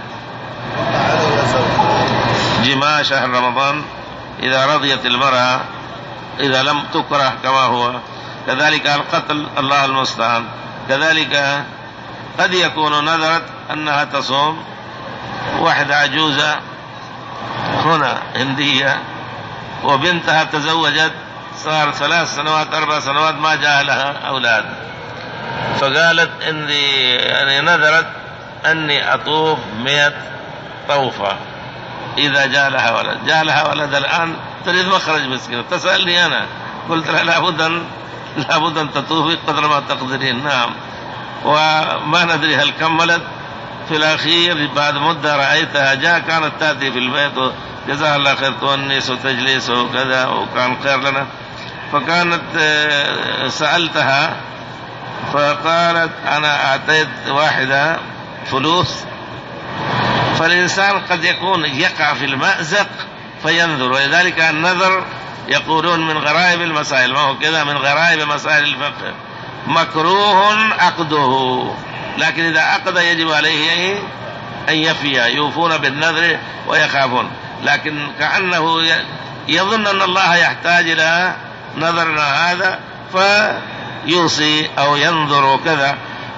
جماع شهر رمضان إذا رضيت المرأة، إذا لم تكره كما هو، كذلك القتل الله المستعان، كذلك قد يكون نذرت أنها تصوم، واحدة عجوزة هنا هندية وبنتها تزوجت صار ثلاث سنوات أربع سنوات ما جاء لها أولاد، فقالت إني يعني نذرت أني أطوف مئة طوفة إذا جاء لها ولد. جاء لها ولد الآن تريد مخرج مسكين، تسألني أنا، قلت لها لابد أن لابد أن تطوفي قدر ما تقدرين. نعم، وما ندري هل كملت. في الأخير بعد مدة رأيتها جاء، كانت تأتي في البيت جزاها الله خير، تونس وتجلس وكذا، وكان خير لنا. فكانت سألتها فقالت أنا أعطيت واحدة فلوس. فالإنسان قد يكون يقع في المأزق فينذر، ولذلك النذر يقولون من غرائب المسائل، ما هو كذا، من غرائب مسائل الفقه، مكروه عقده، لكن إذا عقد يجب عليه أن يفي، يوفون بالنذر ويخافون. لكن كأنه يظن أن الله يحتاج إلى نذرنا هذا فيوصي أو ينظر وكذا.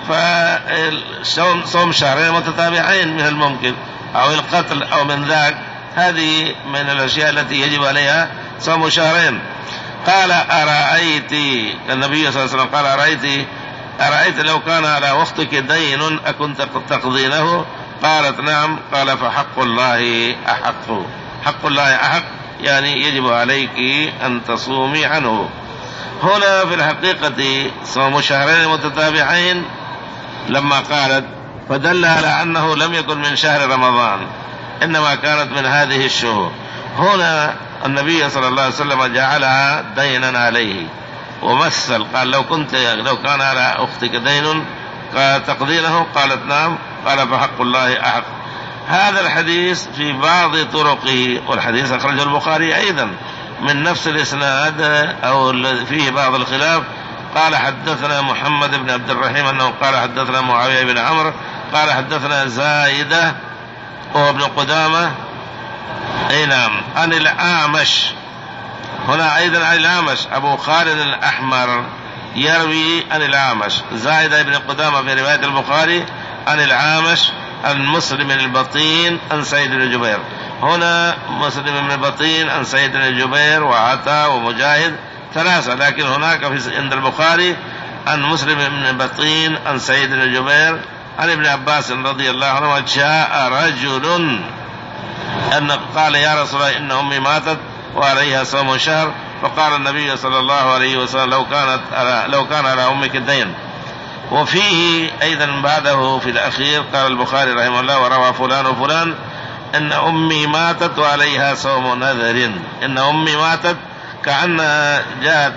فصوم شهرين متتابعين من الممكن، أو القتل أو من ذاك، هذه من الأشياء التي يجب عليها صوم شهرين. قال أرأيت، النبي صلى الله عليه وسلم قال أرأيت أرأيت لو كان على أختك دين أكنت تقضينه؟ قالت نعم. قال فحق الله أحق. حق الله أحق يعني يجب عليك أن تصومي عنه. هنا في الحقيقة صوم شهرين متتابعين لما قالت، فدل على أنه لم يكن من شهر رمضان، إنما كانت من هذه الشهور. هنا النبي صلى الله عليه وسلم جعلها دينا عليه ومثل، قال لو كنت لو كان على أختك دين قال تقديره، قالت نعم. قال فحق الله أحق. هذا الحديث في بعض طرقه، والحديث أخرجه البخاري أيضا من نفس الإسناد أو فيه بعض الخلاف. قال حدثنا محمد بن عبد الرحيم أنه قال حدثنا معاوية بن عمرو قال حدثنا زايدة وابن قدامة أي نعم عن الأعمش. هنا أيضا عن الأعمش، أبو خالد الأحمر يروي عن الأعمش. زايدة بن قدامة في رواية البخاري عن الأعمش عن مسلم البطين عن سعيد بن جبير. هنا مسلم بن البطين عن سعيد بن جبير وعطاء ومجاهد ثلاثة، لكن هناك في عند البخاري عن مسلم بن البطين عن سعيد بن جبير عن ابن عباس رضي الله عنه. جاء رجل أن قال يا رسول الله إن أمي ماتت وعليها صوم شهر، فقال النبي صلى الله عليه وسلم لو كانت لو كان على أمك الدين. وفيه أيضا بعده في الأخير قال البخاري رحمه الله وروى فلان وفلان إن أمي ماتت وعليها صوم نذر. إن أمي ماتت كأنها جاءت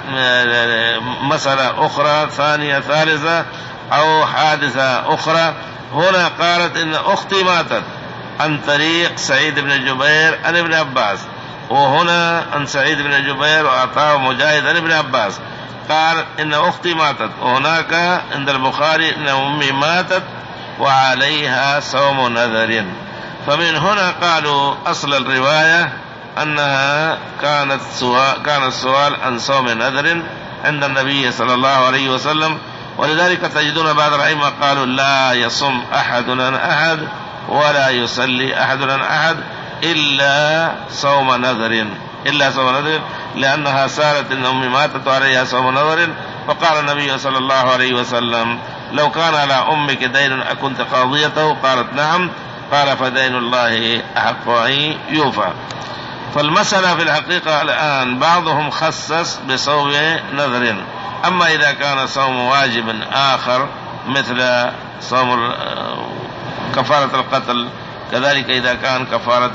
مسألة أخرى ثانية ثالثة أو حادثة أخرى. هنا قالت إن أختي ماتت عن طريق سعيد بن جبير عن ابن عباس، وهنا عن سعيد بن جبير وعطاء ومجاهد عن ابن عباس قال إن أختي ماتت. وهناك عند البخاري إن أمي ماتت وعليها صوم نذر. فمن هنا قالوا أصل الرواية أنها كانت سؤال كان السؤال عن صوم نذر عند النبي صلى الله عليه وسلم. ولذلك تجدون بعض الأئمة قالوا لا يصوم أحد عن أحد ولا يصلي أحد عن أحد إلا صوم نذر إلا صوم نذر لأنها سالت إن أمي ماتت وعليها صوم نذر. فقال النبي صلى الله عليه وسلم لو كان على أمك دين أكنت قاضيته؟ قالت نعم. قال فدين الله أحق أن يوفى. فالمسألة في الحقيقة الآن بعضهم خصص بصوم نذر، أما إذا كان صوم واجب آخر مثل صوم كفارة القتل، كذلك إذا كان كفارة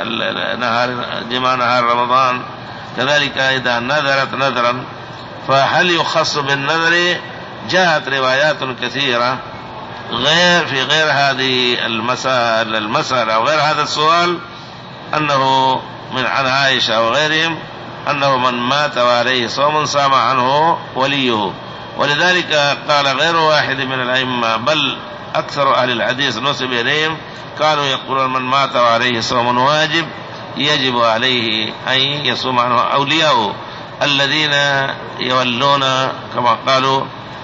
نهار جماع نهار رمضان، كذلك إذا نذرت نذرا، فهل يخص بالنذر؟ جاءت روايات كثيرة غير في غير هذه المسألة المسألة وغير هذا السؤال، أنه من عن عائشة وغيرهم أنه من مات وعليه صوم صام عنه وليه. ولذلك قال غير واحد من الأئمة بل أكثر أهل الحديث نسب إليهم كانوا يقولون من مات وعليه صوم واجب يجب عليه أن يصوم عنه أولياءه الذين يولون كما قالوا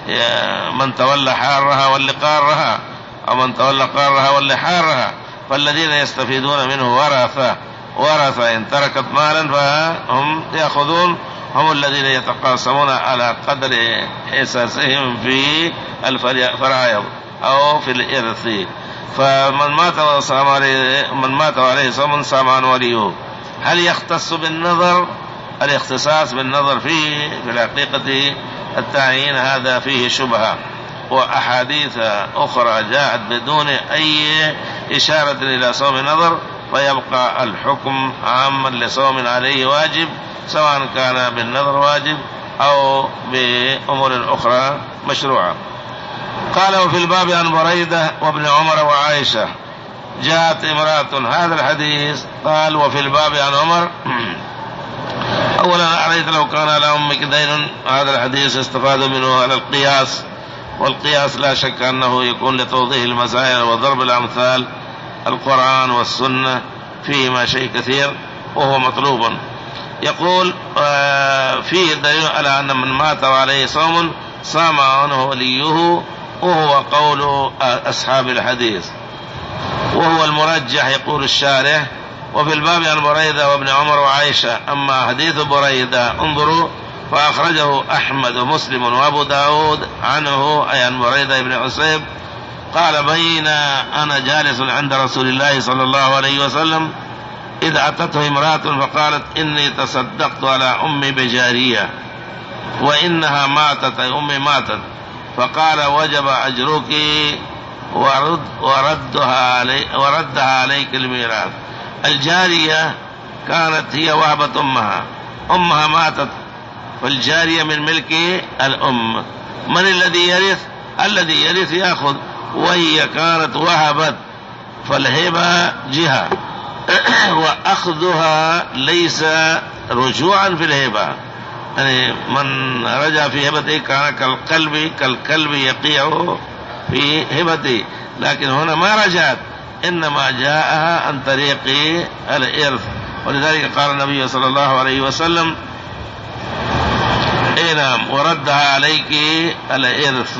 من تولى حارها واللي قارها، أو من تولى قارها واللي حارها، فالذين يستفيدون منه ورثة ورثة إن تركت مالا فهم يأخذون، هم الذين يتقاسمون على قدر إحساسهم في الفرائض أو في الإرث. فمن مات وصام عليه من مات عليه صوم صام عنه وليه. هل يختص بالنظر؟ الاختصاص بالنظر فيه في الحقيقة التعيين هذا فيه شبهة، وأحاديث أخرى جاءت بدون أي إشارة إلى صوم نظر، فيبقى الحكم عاما لصوم عليه واجب سواء كان بالنظر واجب أو بأمور أخرى مشروعة. قال وفي الباب عن بريدة وابن عمر وعائشة جاءت امرأة هذا الحديث. قال وفي الباب عن عمر أولا أريت لو كان على أمك دين، هذا الحديث استفاد منه على القياس، والقياس لا شك أنه يكون لتوضيح المسائل وضرب الأمثال. القرآن والسنة فيهما شيء كثير وهو مطلوب. يقول فيه دليل على أن من مات وعليه صوم صام عنه وليه، وهو قول أصحاب الحديث وهو المرجح يقول الشارح. وفي الباب عن بريدة وابن عمر وعائشة. أما حديث بريدة انظروا فأخرجه أحمد ومسلم وأبو داود عنه أي عن بريدة بن حصيب قال بين أنا جالس عند رسول الله صلى الله عليه وسلم إذ أتته امرأة فقالت إني تصدقت على أمي بجارية وإنها ماتت، أي أمي ماتت، فقال وجب أجرك ورد وردها, علي وردها عليك الميراث. الجارية كانت هي وهبة أمها، أمها ماتت، فالجارية من ملك الأم. من الذي يرث؟ الذي يرث يأخذ، وهي كانت وهبت، فالهبة جهة وأخذها ليس رجوعا في الهبة، يعني من رجع في هبته كان كالقلب كالكلب يقيع في هبته، لكن هنا ما رجعت، إنما جاءها عن طريق الإرث. ولذلك قال النبي صلى الله عليه وسلم إيه نعم وردها عليك الإرث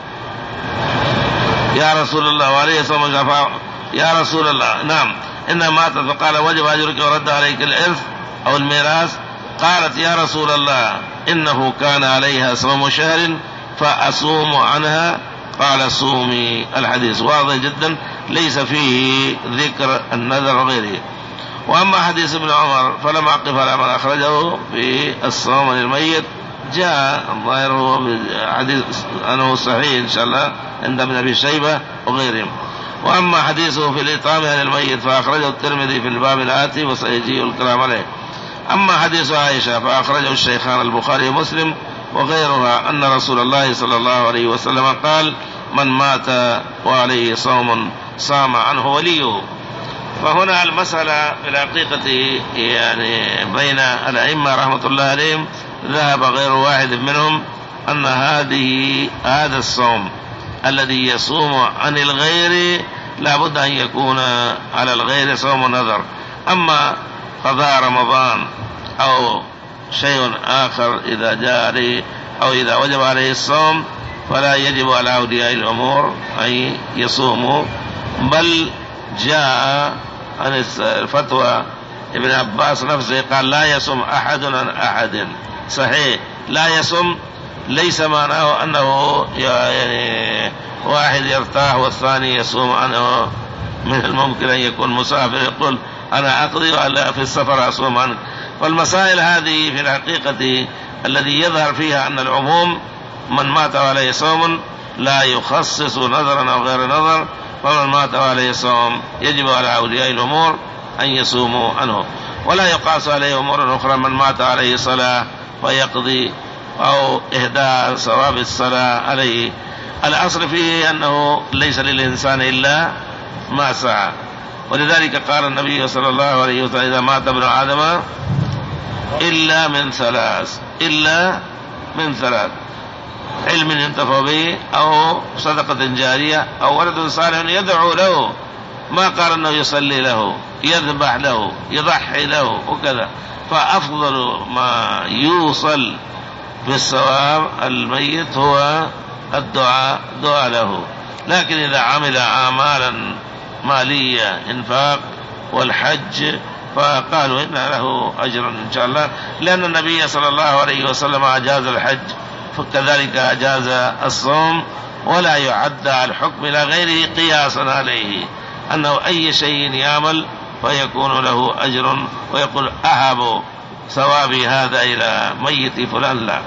يا رسول الله وعليه الصلاة والسلام. يا رسول الله نعم إنها ماتت، فقال وجب أجرك ورد عليك الإرث أو الميراث. قالت يا رسول الله إنه كان عليها صوم شهر فأصوم عنها، قال صومي. الحديث واضح جدا ليس فيه ذكر النذر وغيره. وأما حديث ابن عمر فلم أقف على من أخرجه في الصوم للميت، جاء ظاهره حديث أنه صحيح إن شاء الله عند ابن أبي شيبة وغيرهم. وأما حديثه في الإطعام للميت فأخرجه الترمذي في الباب الآتي وسيجيء الكلام عليه. أما حديث عائشة فأخرجه الشيخان البخاري ومسلم وغيرها أن رسول الله صلى الله عليه وسلم قال من مات وعليه صوم صام عنه وليه. فهنا المسألة في الحقيقة يعني بين الأئمة رحمة الله عليهم ذهب غير واحد منهم أن هذه هذا الصوم الذي يصوم عن الغير لابد أن يكون على الغير صوم نذر. أما قضاء رمضان أو شيء آخر إذا جاء عليه أو إذا وجب عليه الصوم فلا يجب على أولياء الأمور أن يصوموا، بل جاء عن الفتوى ابن عباس نفسه قال لا يصوم أحد عن أحد. صحيح لا يصوم ليس معناه أنه يعني واحد يرتاح والثاني يصوم عنه. من الممكن أن يكون مسافر يقول أنا أقضي ولا في السفر أصوم عنك. فالمسائل هذه في الحقيقة الذي يظهر فيها أن العموم من مات عليه صوم لا يخصص نظرا أو غير نظر، فمن مات عليه صوم يجب على أولياء الأمور أن يصوموا عنه، ولا يقاس عليه أمور أخرى. من مات عليه صلاة فيقضي أو إهداء ثواب الصلاة عليه. الأصل فيه أنه ليس للإنسان إلا ما سعى، ولذلك قال النبي صلى الله عليه وسلم إذا مات ابن آدم إلا من ثلاث إلا من ثلاث علم ينتفع به أو صدقة جارية أو ولد صالح يدعو له. ما قال أنه يصلي له يذبح له يضحي له وكذا. فأفضل ما يوصل بالثواب الميت هو الدعاء دعاء له. لكن إذا عمل أعمالا مالية إنفاق والحج فقالوا إن له أجر إن شاء الله، لأن النبي صلى الله عليه وسلم أجاز الحج فكذلك أجاز الصوم، ولا يعد الحكم إلى غيره قياسا عليه أنه أي شيء يعمل فيكون له أجر، ويقول أهب ثوابي هذا إلى ميت فلان. لا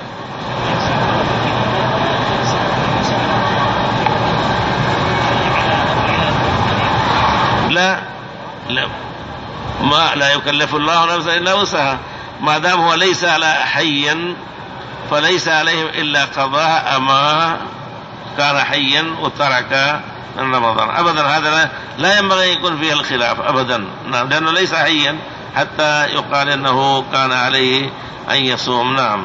لا لا ما لا يكلف الله نفسا إلا وسعها. ما دام هو ليس على حيا فليس عليهم إلا قضاء ما كان حيا وترك من رمضان أبدا. هذا لا ينبغي يكون فيه الخلاف أبدا، نعم، لأنه ليس حيا حتى يقال أنه كان عليه أن يصوم. نعم.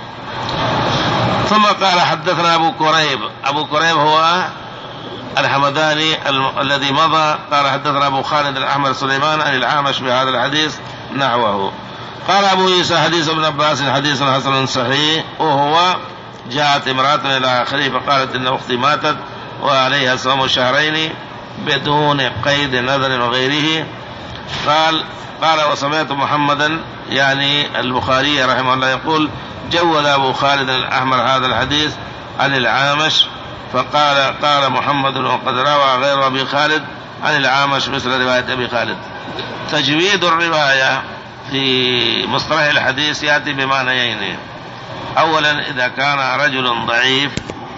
ثم قال حدثنا أبو كريب. أبو كريب هو الحمداني الذي مضى. قال حدثنا أبو خالد الأحمر سليمان عن الأعمش بهذا الحديث نحوه. قال أبو عيسى حديث ابن عباس حديث حسن صحيح، وهو جاءت امرأة إلى آخره فقالت إن أختي ماتت وعليها صوم شهرين بدون قيد نذر وغيره. قال قال وسمعت محمدا يعني البخاري رحمه الله يقول جود أبو خالد الأحمر هذا الحديث عن العامش فقال قال محمد وقد روى غير أبي خالد عن الأعمش مثل رواية أبي خالد. تجويد الرواية في مصطلح الحديث يأتي بمعنيين: أولا إذا كان رجل ضعيف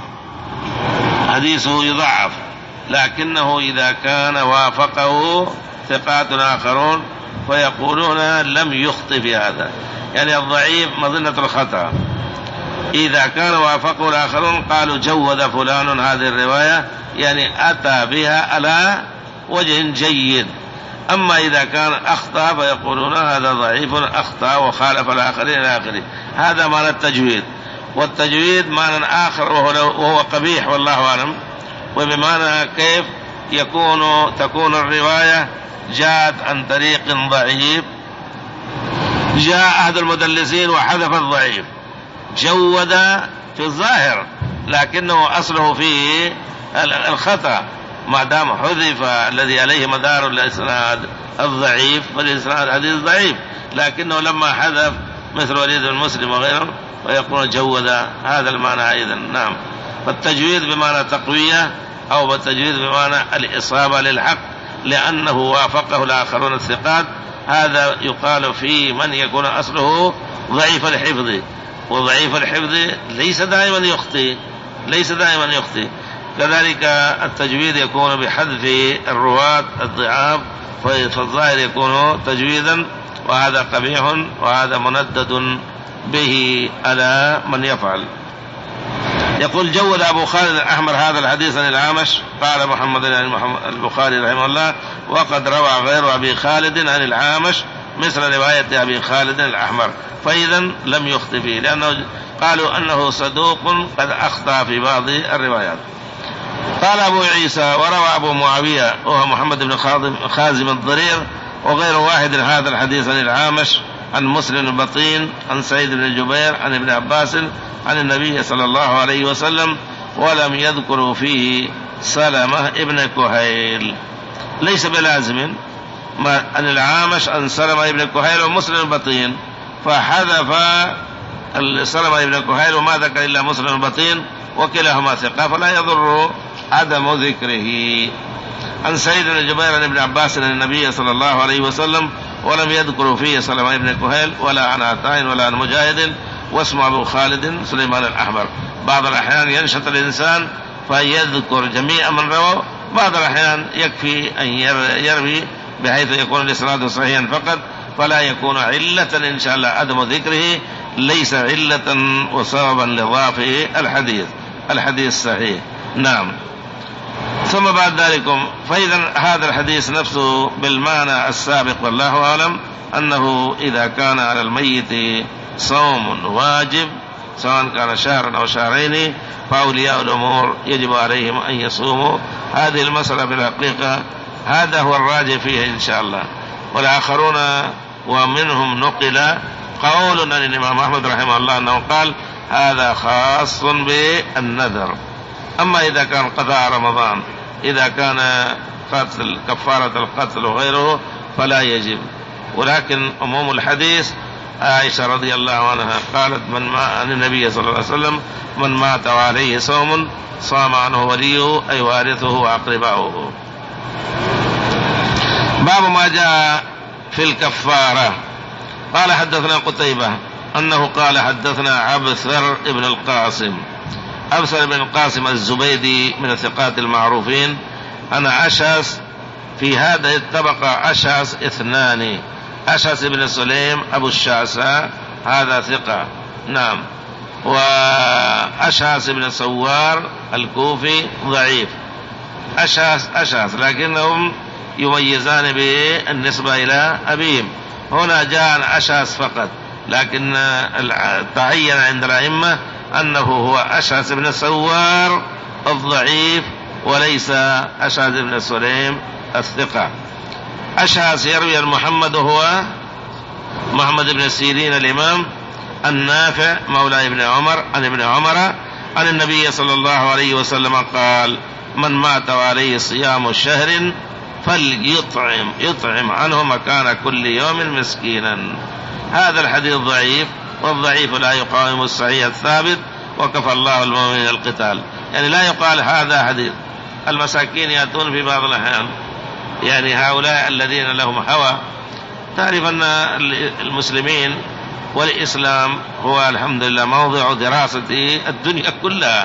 حديثه يضعف، لكنه إذا كان وافقه ثقات آخرون فيقولون لم يخطئ في هذا، يعني الضعيف مظنة الخطأ. إذا كان وافقه الآخرون قالوا جود فلان هذه الرواية، يعني أتى بها على وجه جيد. أما إذا كان أخطأ فيقولون هذا ضعيف أخطأ وخالف الآخرين إلى آخره. هذا معنى التجويد. والتجويد معنى آخر وهو قبيح والله أعلم، وبمعنى كيف يكون تكون الرواية جاءت عن طريق ضعيف، جاء أحد المدلسين وحذف الضعيف، جود في الظاهر لكنه أصله فيه الخطأ، ما دام حذف الذي عليه مدار الإسناد الضعيف فالإسناد حديث ضعيف، لكنه لما حذف مثل وليد المسلم وغيره ويقول جود، هذا المعنى أيضا. نعم. فالتجويد بمعنى تقوية أو بالتجويد بمعنى الإصابة للحق، لأنه وافقه الآخرون الثقات. هذا يقال في من يكون أصله ضعيف الحفظ، وضعيف الحفظ ليس دائما يخطئ، ليس دائما يخطئ. كذلك التجويد يكون بحذف الرواة الضعاف، فالظاهر يكون تجويدا، وهذا قبيح وهذا مندد به على من يفعل. يقول جود أبو خالد الأحمر هذا الحديث عن الأعمش. قال محمد البخاري رحمه الله وقد روى غير أبي خالد عن الأعمش مثل رواية أبي خالد الأحمر، فإذا لم يخطئ فيه، لأنه قالوا أنه صدوق قد أخطأ في بعض الروايات. قال أبو عيسى وروى أبو معاوية وهو محمد بن خازم الضرير وغير واحد هذا الحديث عن الأعمش عن مسلم البطين عن سعيد بن جبير عن ابن عباس عن النبي صلى الله عليه وسلم، ولم يذكروا فيه سلمة ابن كهيل. ليس بلازم عن الأعمش عن سلمة ابن كهيل ومسلم البطين، فحذف سلمة ابن كهيل وما ذكر إلا مسلم البطين وكلاهما ثقة، فلا يضر عدم ذكره. عن سعيد بن جبير عن ابن عباس عن النبي صلى الله عليه وسلم، ولم يذكروا فيه سلمة ابن كهيل ولا عن عطاء ولا عن مجاهد، واسمه أبو خالد سليمان الأحمر. بعض الأحيان ينشط الإنسان فيذكر جميع من روى، بعض الأحيان يكفي أن يروي بحيث يكون الإسناد صحيحا فقط، فلا يكون علة إن شاء الله عدم ذكره، ليس علة وسببا لضعف الحديث، الحديث صحيح. نعم. ثم بعد ذلك فإذا هذا الحديث نفسه بالمعنى السابق والله أعلم، أنه إذا كان على الميت صوم واجب سواء كان شهرا أو شهرين فأولياء الأمور يجب عليهم أن يصوموا. هذه المسألة بالحقيقة هذا هو الراجع فيه إن شاء الله. والآخرون ومنهم نقل قول عن الإمام أحمد رحمه الله أنه قال هذا خاص بالنذر. أما إذا كان قضاء رمضان، إذا كان قتل كفارة القتل وغيره فلا يجب. ولكن عموم الحديث عائشة رضي الله عنها قالت من ما عن النبي صلى الله عليه وسلم من مات وعليه صوم صام عنه وليه أي وارثه وأقرباؤه. باب ما جاء في الكفارة. قال حدثنا قتيبة أنه قال حدثنا عبثر ابن القاسم، عبثر بن القاسم الزبيدي من الثقات المعروفين. أنا أشعث في هذه الطبقة أشعث اثنان، أشعث بن سليم أبو الشعثاء هذا ثقة، نعم، وأشعث بن سوار الكوفي ضعيف. أشعث أشعث لكنهم يميزان بالنسبة إلى أبيهم. هنا جاء أشعث فقط، لكن تعين عند الأئمة أنه هو أشعث بن سوار الضعيف وليس أشعث بن سليم الثقة. أشعث يروي المحمد هو محمد بن سيرين الإمام النافع مولى ابن عمر عن ابن عمر عن النبي صلى الله عليه وسلم قال من مات وعليه صيام شهر فليطعم يطعم عنه مكان كل يوم مسكينا. هذا الحديث ضعيف، والضعيف لا يقاوم الصحيح الثابت، وكفى الله المؤمنين القتال. يعني لا يقال هذا حديث. المساكين يأتون في بعض الأحيان، يعني هؤلاء الذين لهم هوى. تعرف أن المسلمين والإسلام هو الحمد لله موضع دراسة الدنيا كلها.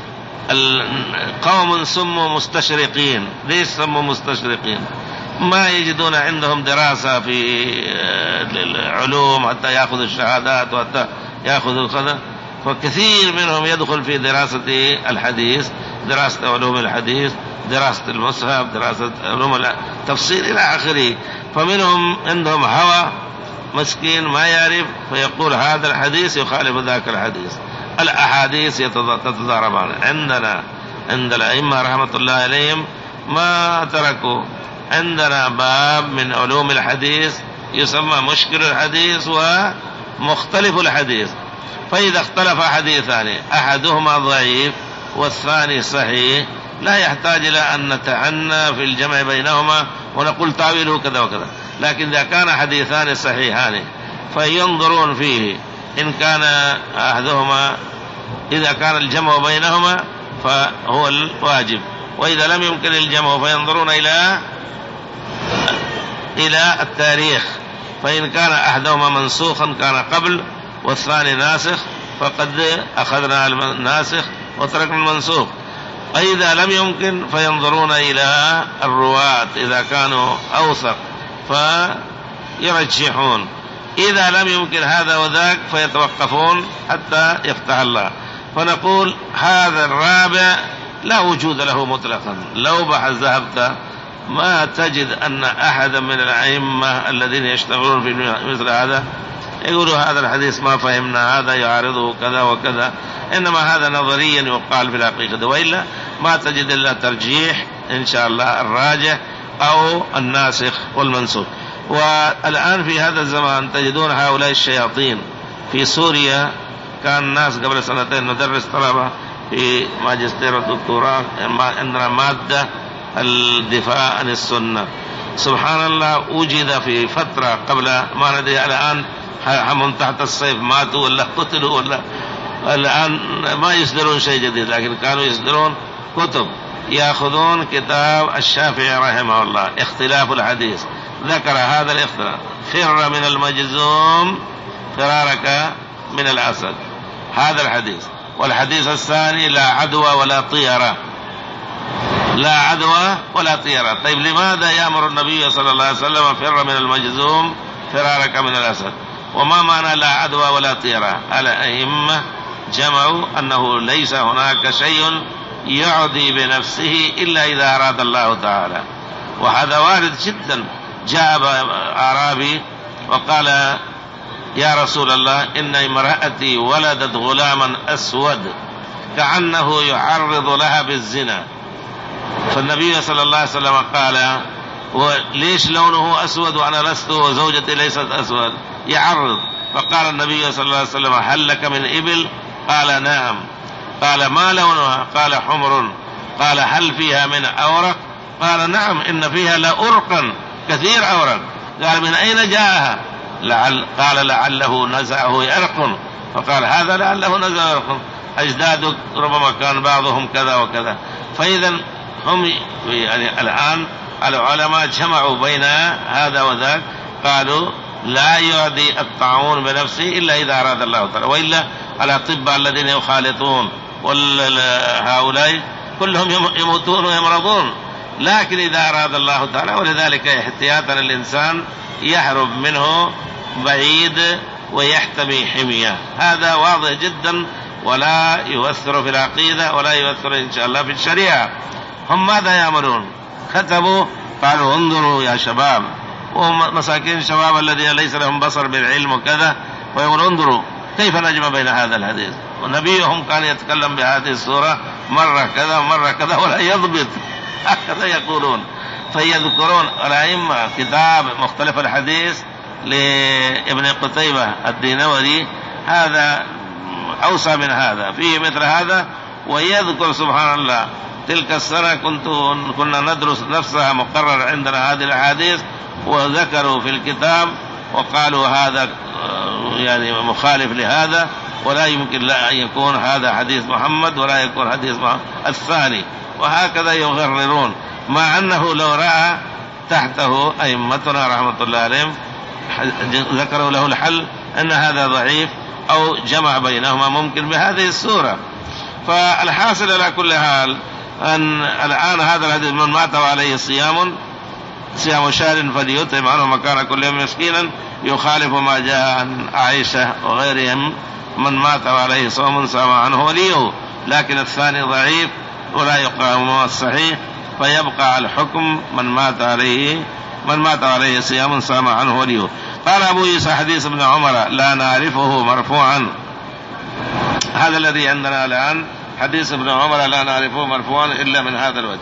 القوم سموا مستشرقين. ليش سموا مستشرقين؟ ما يجدون عندهم دراسة في العلوم حتى يأخذوا الشهادات وحتى يأخذوا كذا، فكثير منهم يدخل في دراسة الحديث، دراسة علوم الحديث، دراسة المصحف، دراسة علوم التفسير إلى آخره. فمنهم عندهم هوى مسكين ما يعرف، فيقول هذا الحديث يخالف ذاك الحديث. الأحاديث تتضاربان. عندنا عند الأئمة رحمة الله عليهم ما تركوا، عندنا باب من علوم الحديث يسمى مشكل الحديث ومختلف الحديث. فإذا اختلف حديثان أحدهما ضعيف والثاني صحيح لا يحتاج إلى أن نتعنى في الجمع بينهما ونقول تاويله كذا وكذا. لكن إذا كان حديثان صحيحان فينظرون فيه إن كان أحدهما، إذا كان الجمع بينهما فهو الواجب، وإذا لم يمكن الجمع فينظرون إلى إلى التاريخ. فإن كان أحدهما منسوخا كان قبل والثاني ناسخ فقد أخذنا الناسخ وتركنا المنسوخ. وإذا لم يمكن فينظرون إلى الرواة إذا كانوا أوثق فيرجحون. إذا لم يمكن هذا وذاك فيتوقفون حتى يفتح الله. فنقول هذا الرابع لا وجود له مطلقا. لو بحث ذهبت ما تجد أن أحدا من الأئمة الذين يشتغلون في مثل هذا يقولوا هذا الحديث ما فهمنا، هذا يعارضه كذا وكذا، إنما هذا نظريا يقال في الحقيقة، وإلا ما تجد إلا ترجيح إن شاء الله الراجح أو الناسخ والمنسوخ. والآن في هذا الزمان تجدون هؤلاء الشياطين في سوريا. كان الناس قبل سنتين ندرس طلبة في ماجستير والدكتوراه عندنا مادة الدفاع عن السنة. سبحان الله وجد في فترة قبل ما ندري الآن هم تحت الصيف ماتوا ولا قتلوا ولا الآن ما يصدرون شيء جديد، لكن كانوا يصدرون كتب. يأخذون كتاب الشافعي رحمه الله اختلاف الحديث، ذكر هذا الاختلاف: فر من المجزوم فرارك من الأسد، هذا الحديث. والحديث الثاني: لا عدوى ولا طيرة، لا عدوى ولا طيرة. طيب لماذا يأمر النبي صلى الله عليه وسلم فر من المجزوم فرارك من الأسد؟ وما معنى لا عدوى ولا طيرة؟ الأئمة جمعوا أنه ليس هناك شيء يعدي بنفسه إلا إذا أراد الله تعالى، وهذا وارد جدا. جاء أعرابي وقال: يا رسول الله إن امرأتي ولدت غلاما أسود كأنه يعرض لها بالزنا. فالنبي صلى الله عليه وسلم قال: وليش لونه أسود وأنا لست وزوجتي ليست أسود؟ يعرض. فقال النبي صلى الله عليه وسلم: هل لك من إبل؟ قال: نعم. قال: ما لونها؟ قال: حمر. قال: هل فيها من أورق؟ قال: نعم، إن فيها لأرقا كثير أورق. قال: من أين جاءها؟ لعل قال: لعله نزعه يرق. فقال: هذا لعله نزعه يرق، أجدادك ربما كان بعضهم كذا وكذا. فإذا هم يعني الآن العلماء جمعوا بين هذا وذاك، قالوا لا يعدي الطاعون بنفسه إلا إذا أراد الله تعالى، وإلا الأطباء الذين يخالطون وهؤلاء كلهم يموتون ويمرضون، لكن إذا أراد الله تعالى. ولذلك احتياطا الإنسان يهرب منه بعيد ويحتمي حمية، هذا واضح جدا ولا يؤثر في العقيدة ولا يؤثر إن شاء الله في الشريعة. هم ماذا يعملون؟ كتبوا قالوا: انظروا يا شباب، ومساكين الشباب الذين ليس لهم بصر بالعلم وكذا، ويقول: انظروا كيف نجمع بين هذا الحديث. ونبيهم كان يتكلم بهذه الصورة مرة كذا ومرة كذا ولا يضبط، هكذا يقولون. فيذكرون الأئمة كتاب مختلف الحديث لابن قتيبة الدينوري، هذا أوسع من هذا، فيه مثل هذا. ويذكر سبحان الله تلك السنة كنت كنا ندرس نفسها مقرر عندنا هذه الأحاديث، وذكروا في الكتاب وقالوا هذا يعني مخالف لهذا، ولا يمكن لا أن يكون هذا حديث محمد ولا يكون حديث محمد الثاني، وهكذا يغررون، مع أنه لو رأى تحته أئمتنا رحمة الله عليهم ذكروا له الحل أن هذا ضعيف أو جمع بينهما ممكن بهذه الصورة. فالحاصل على كل حال أن الآن هذا الحديث من مات عليه صيام صيام شهر فليطعم عنه مكان كل يوم مسكينا يخالف ما جاء عن عائشة وغيرهم من مات عليه صوم صام عنه وليه، لكن الثاني ضعيف ولا يقام الصحيح، فيبقى الحكم من مات عليه من مات عليه صيام صام عنه وليه. قال أبو عيسى حديث ابن عمر لا نعرفه مرفوعا، هذا الذي عندنا الآن حديث ابن عمر لا نعرفه مرفوعا إلا من هذا الوجه.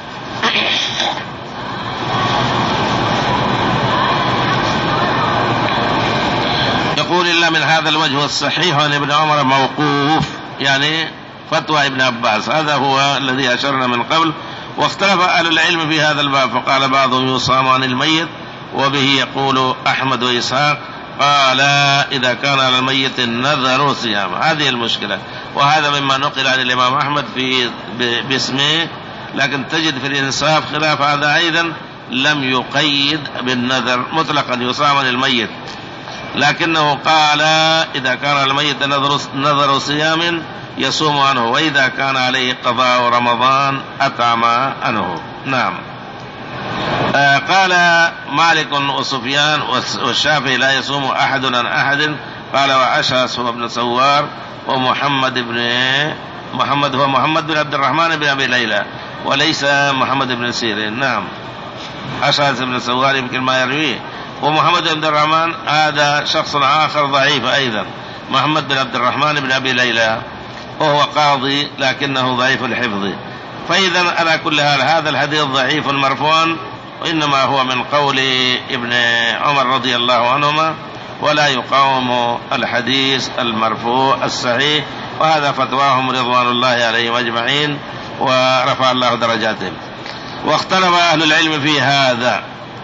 يقول إلا من هذا الوجه، والصحيح عن ابن عمر موقوف، يعني فتوى ابن عباس، هذا هو الذي أشرنا من قبل. واختلف أهل العلم في هذا الباب، فقال بعضهم يصام عن الميت، وبه يقول أحمد وإسحاق، قال إذا كان على الميت نذر صيام، هذه المشكلة، وهذا مما نقل عن الإمام أحمد في باسمه، لكن تجد في الإنصاف خلاف هذا أيضا لم يقيد بالنذر مطلقا يصام عن الميت، لكنه قال إذا كان على الميت نذر, نذر صيام يصوم عنه، وإذا كان عليه قضاء رمضان أطعم عنه. نعم. آه قال مالك وسفيان والشافعي لا يصوم أحد عن أحد، قال وأشعث بن سوار ومحمد بن محمد هو محمد بن عبد الرحمن بن أبي ليلى وليس محمد بن سيرين. نعم، أشعث بن سوار يمكن ما يرويه، ومحمد بن عبد الرحمن هذا شخص آخر ضعيف أيضا، محمد بن عبد الرحمن بن أبي ليلى وهو قاضي لكنه ضعيف الحفظ. فإذا على كل حال هذا الحديث ضعيف مرفوع، وإنما هو من قول ابن عمر رضي الله عنهما، ولا يقاوم الحديث المرفوع الصحيح، وهذا فتواهم رضوان الله عليهم أجمعين ورفع الله درجاتهم. واختلف أهل العلم في هذا.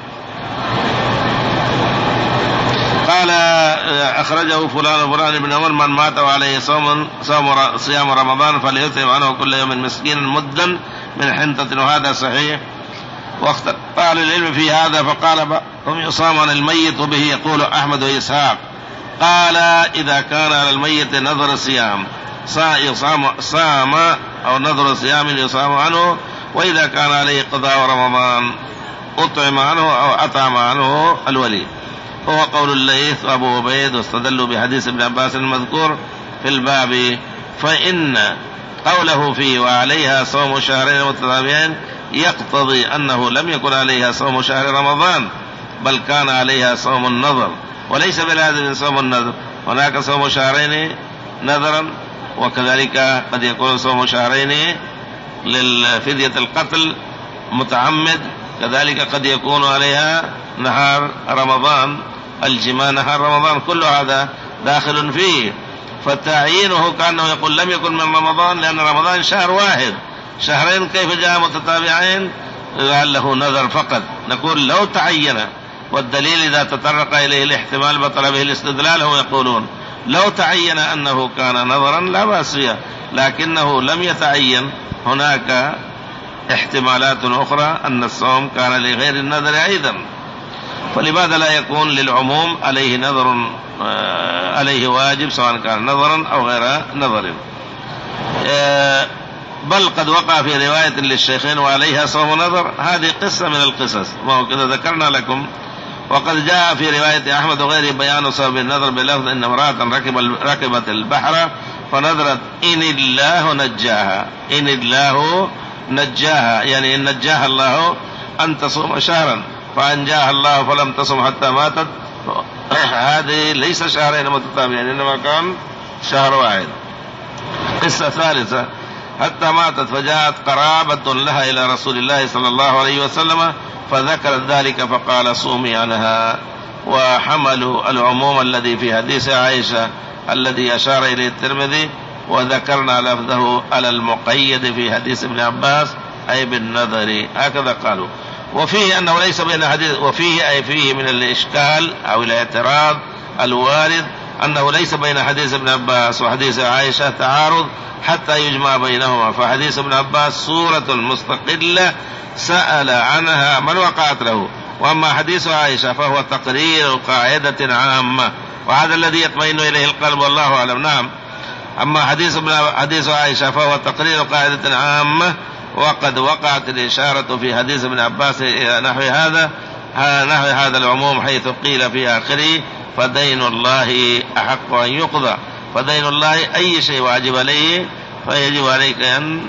قال أخرجه فلان وفلان ابن عمر من مات وعليه صوم صيام رمضان فليطعم عنه كل يوم مسكينا مدا من حنطة، وهذا صحيح. واختلف أهل العلم في هذا، فقال هم يصام عن الميت، وبه يقول أحمد وإسحاق، قال إذا كان على الميت نذر صيام صام صام أو نذر صيام يصام عنه، وإذا كان عليه قضاء رمضان أطعم عنه أو أطعم عنه الولي، هو قول الليث وأبو عبيد، واستدلوا بحديث ابن عباس المذكور في الباب. فإن قوله فيه وعليها صوم شهرين متتابعين يقتضي أنه لم يكن عليها صوم شهر رمضان، بل كان عليها صوم النذر، وليس بلازم صوم النذر، هناك صوم شهرين نذرا، وكذلك قد يكون صوم شهرين للفدية القتل متعمد، كذلك قد يكون عليها نهار رمضان الجماع نهار رمضان، كل هذا داخل فيه. فتعيينه كأنه يقول لم يكن من رمضان، لأن رمضان شهر واحد، شهرين كيف جاء متتابعين؟ قال له نذر فقط. نقول لو تعين، والدليل إذا تطرق إليه الاحتمال بطل به الاستدلال، هم يقولون لو تعين أنه كان نذرا لا بأس به، لكنه لم يتعين، هناك احتمالات أخرى أن الصوم كان لغير النذر أيضا، فلماذا لا يكون للعموم عليه نذر عليه واجب سواء كان نذرا أو غير نذر؟ بل قد وقع في رواية للشيخين وعليها صوم نذر، هذه قصة من القصص ما كذا ذكرنا لكم. وقد جاء في رواية أحمد وغيره بيان صوم النذر بلفظ إن امرأة ركب ركبت البحر فنذرت إن الله نجاها، إن الله نجاها، يعني إن نجاها الله أن تصوم شهرا، فأنجاها الله فلم تصم حتى ماتت. هذه ليس شهرين متتابعين، إنما كان شهر واحد. قصة ثالثة حتى ماتت، فجاءت قرابة لها إلى رسول الله صلى الله عليه وسلم فذكرت ذلك فقال صومي عنها. وحملوا العموم الذي في حديث عائشة الذي أشار إليه الترمذي، وذكرنا لفظه على المقيد في حديث ابن عباس أي بالنذر، هكذا قالوا. وفيه أنه ليس بين حديث، وفيه أي فيه من الإشكال أو الاعتراض الوارد أنه ليس بين حديث ابن عباس وحديث عائشة تعارض حتى يجمع بينهما، فحديث ابن عباس صورة مستقلة سأل عنها من وقعت له، وأما حديث عائشة فهو تقرير قاعدة عامة، وهذا الذي يطمئن إليه القلب والله أعلم. نعم. أما حديث حديث عائشة فهو تقرير قاعدة عامة، وقد وقعت الإشارة في حديث ابن عباس نحو هذا نحو هذا العموم، حيث قيل في آخره فدين الله أحق أن يقضى. فدين الله أي شيء واجب عليه، فيجب عليك أن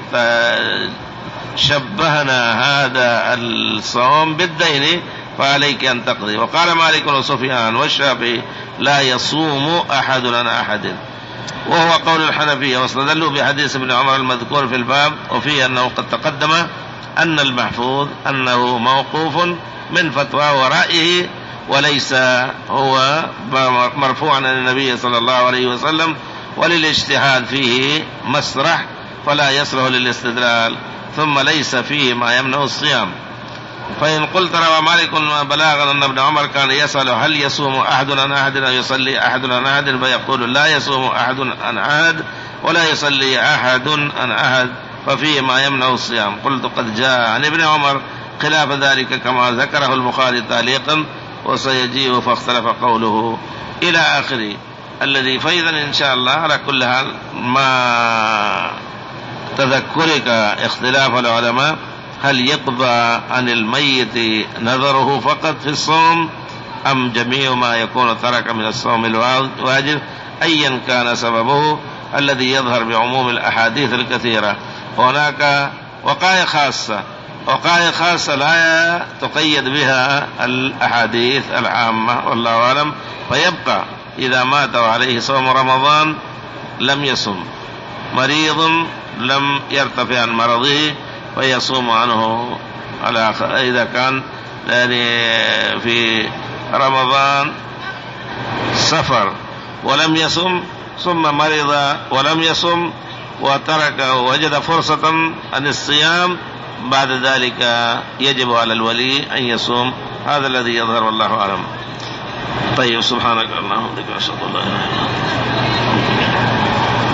شبهنا هذا الصوم بالدين، فعليك أن تقضي. وقال مالك وسفيان والشافعي لا يصوم أحد عن أحد، وهو قول الحنفية، واستدلوا بحديث ابن عمر المذكور في الباب، وفيه أنه قد تقدم أن المحفوظ أنه موقوف من فتوى ورأيه، وليس هو مرفوعا عن النبي صلى الله عليه وسلم، وللاجتهاد فيه مسرح فلا يصلح للاستدلال، ثم ليس فيه ما يمنع الصيام. فإن قلت روى مالك بلاغا أن ابن عمر كان يسأل هل يصوم أحد عن أحد أو يصلي أحد عن أحد، فيقول لا يصوم أحد عن أحد ولا يصلي أحد عن أحد، ففيه ما يمنع الصيام. قلت قد جاء عن ابن عمر خلاف ذلك كما ذكره البخاري تعليقا، وسيجيء فاختلف قوله إلى آخره الذي. فإذا إن شاء الله على كل حال ما تذكرك اختلاف العلماء هل يقضى عن الميت نذره فقط في الصوم أم جميع ما يكون ترك من الصوم الواجب أيا كان سببه، الذي يظهر بعموم الأحاديث الكثيرة. هناك وقاية خاصة وقاية خاصة لا تقيد بها الأحاديث العامة والله أعلم، فيبقى إذا مات وعليه صوم رمضان لم يصم، مريض لم يرتفع عن مرضه فيصوم عنه على إذا كان يعني في رمضان سفر ولم يصم، ثم مرض ولم يصم وترك وجد فرصة عن الصيام، بعد ذلك يجب على الولي أن يصوم. هذا الذي يظهر والله أعلم. طيب، سبحانك اللهم وبحمدك أشهد أن لا إله إلا أنت.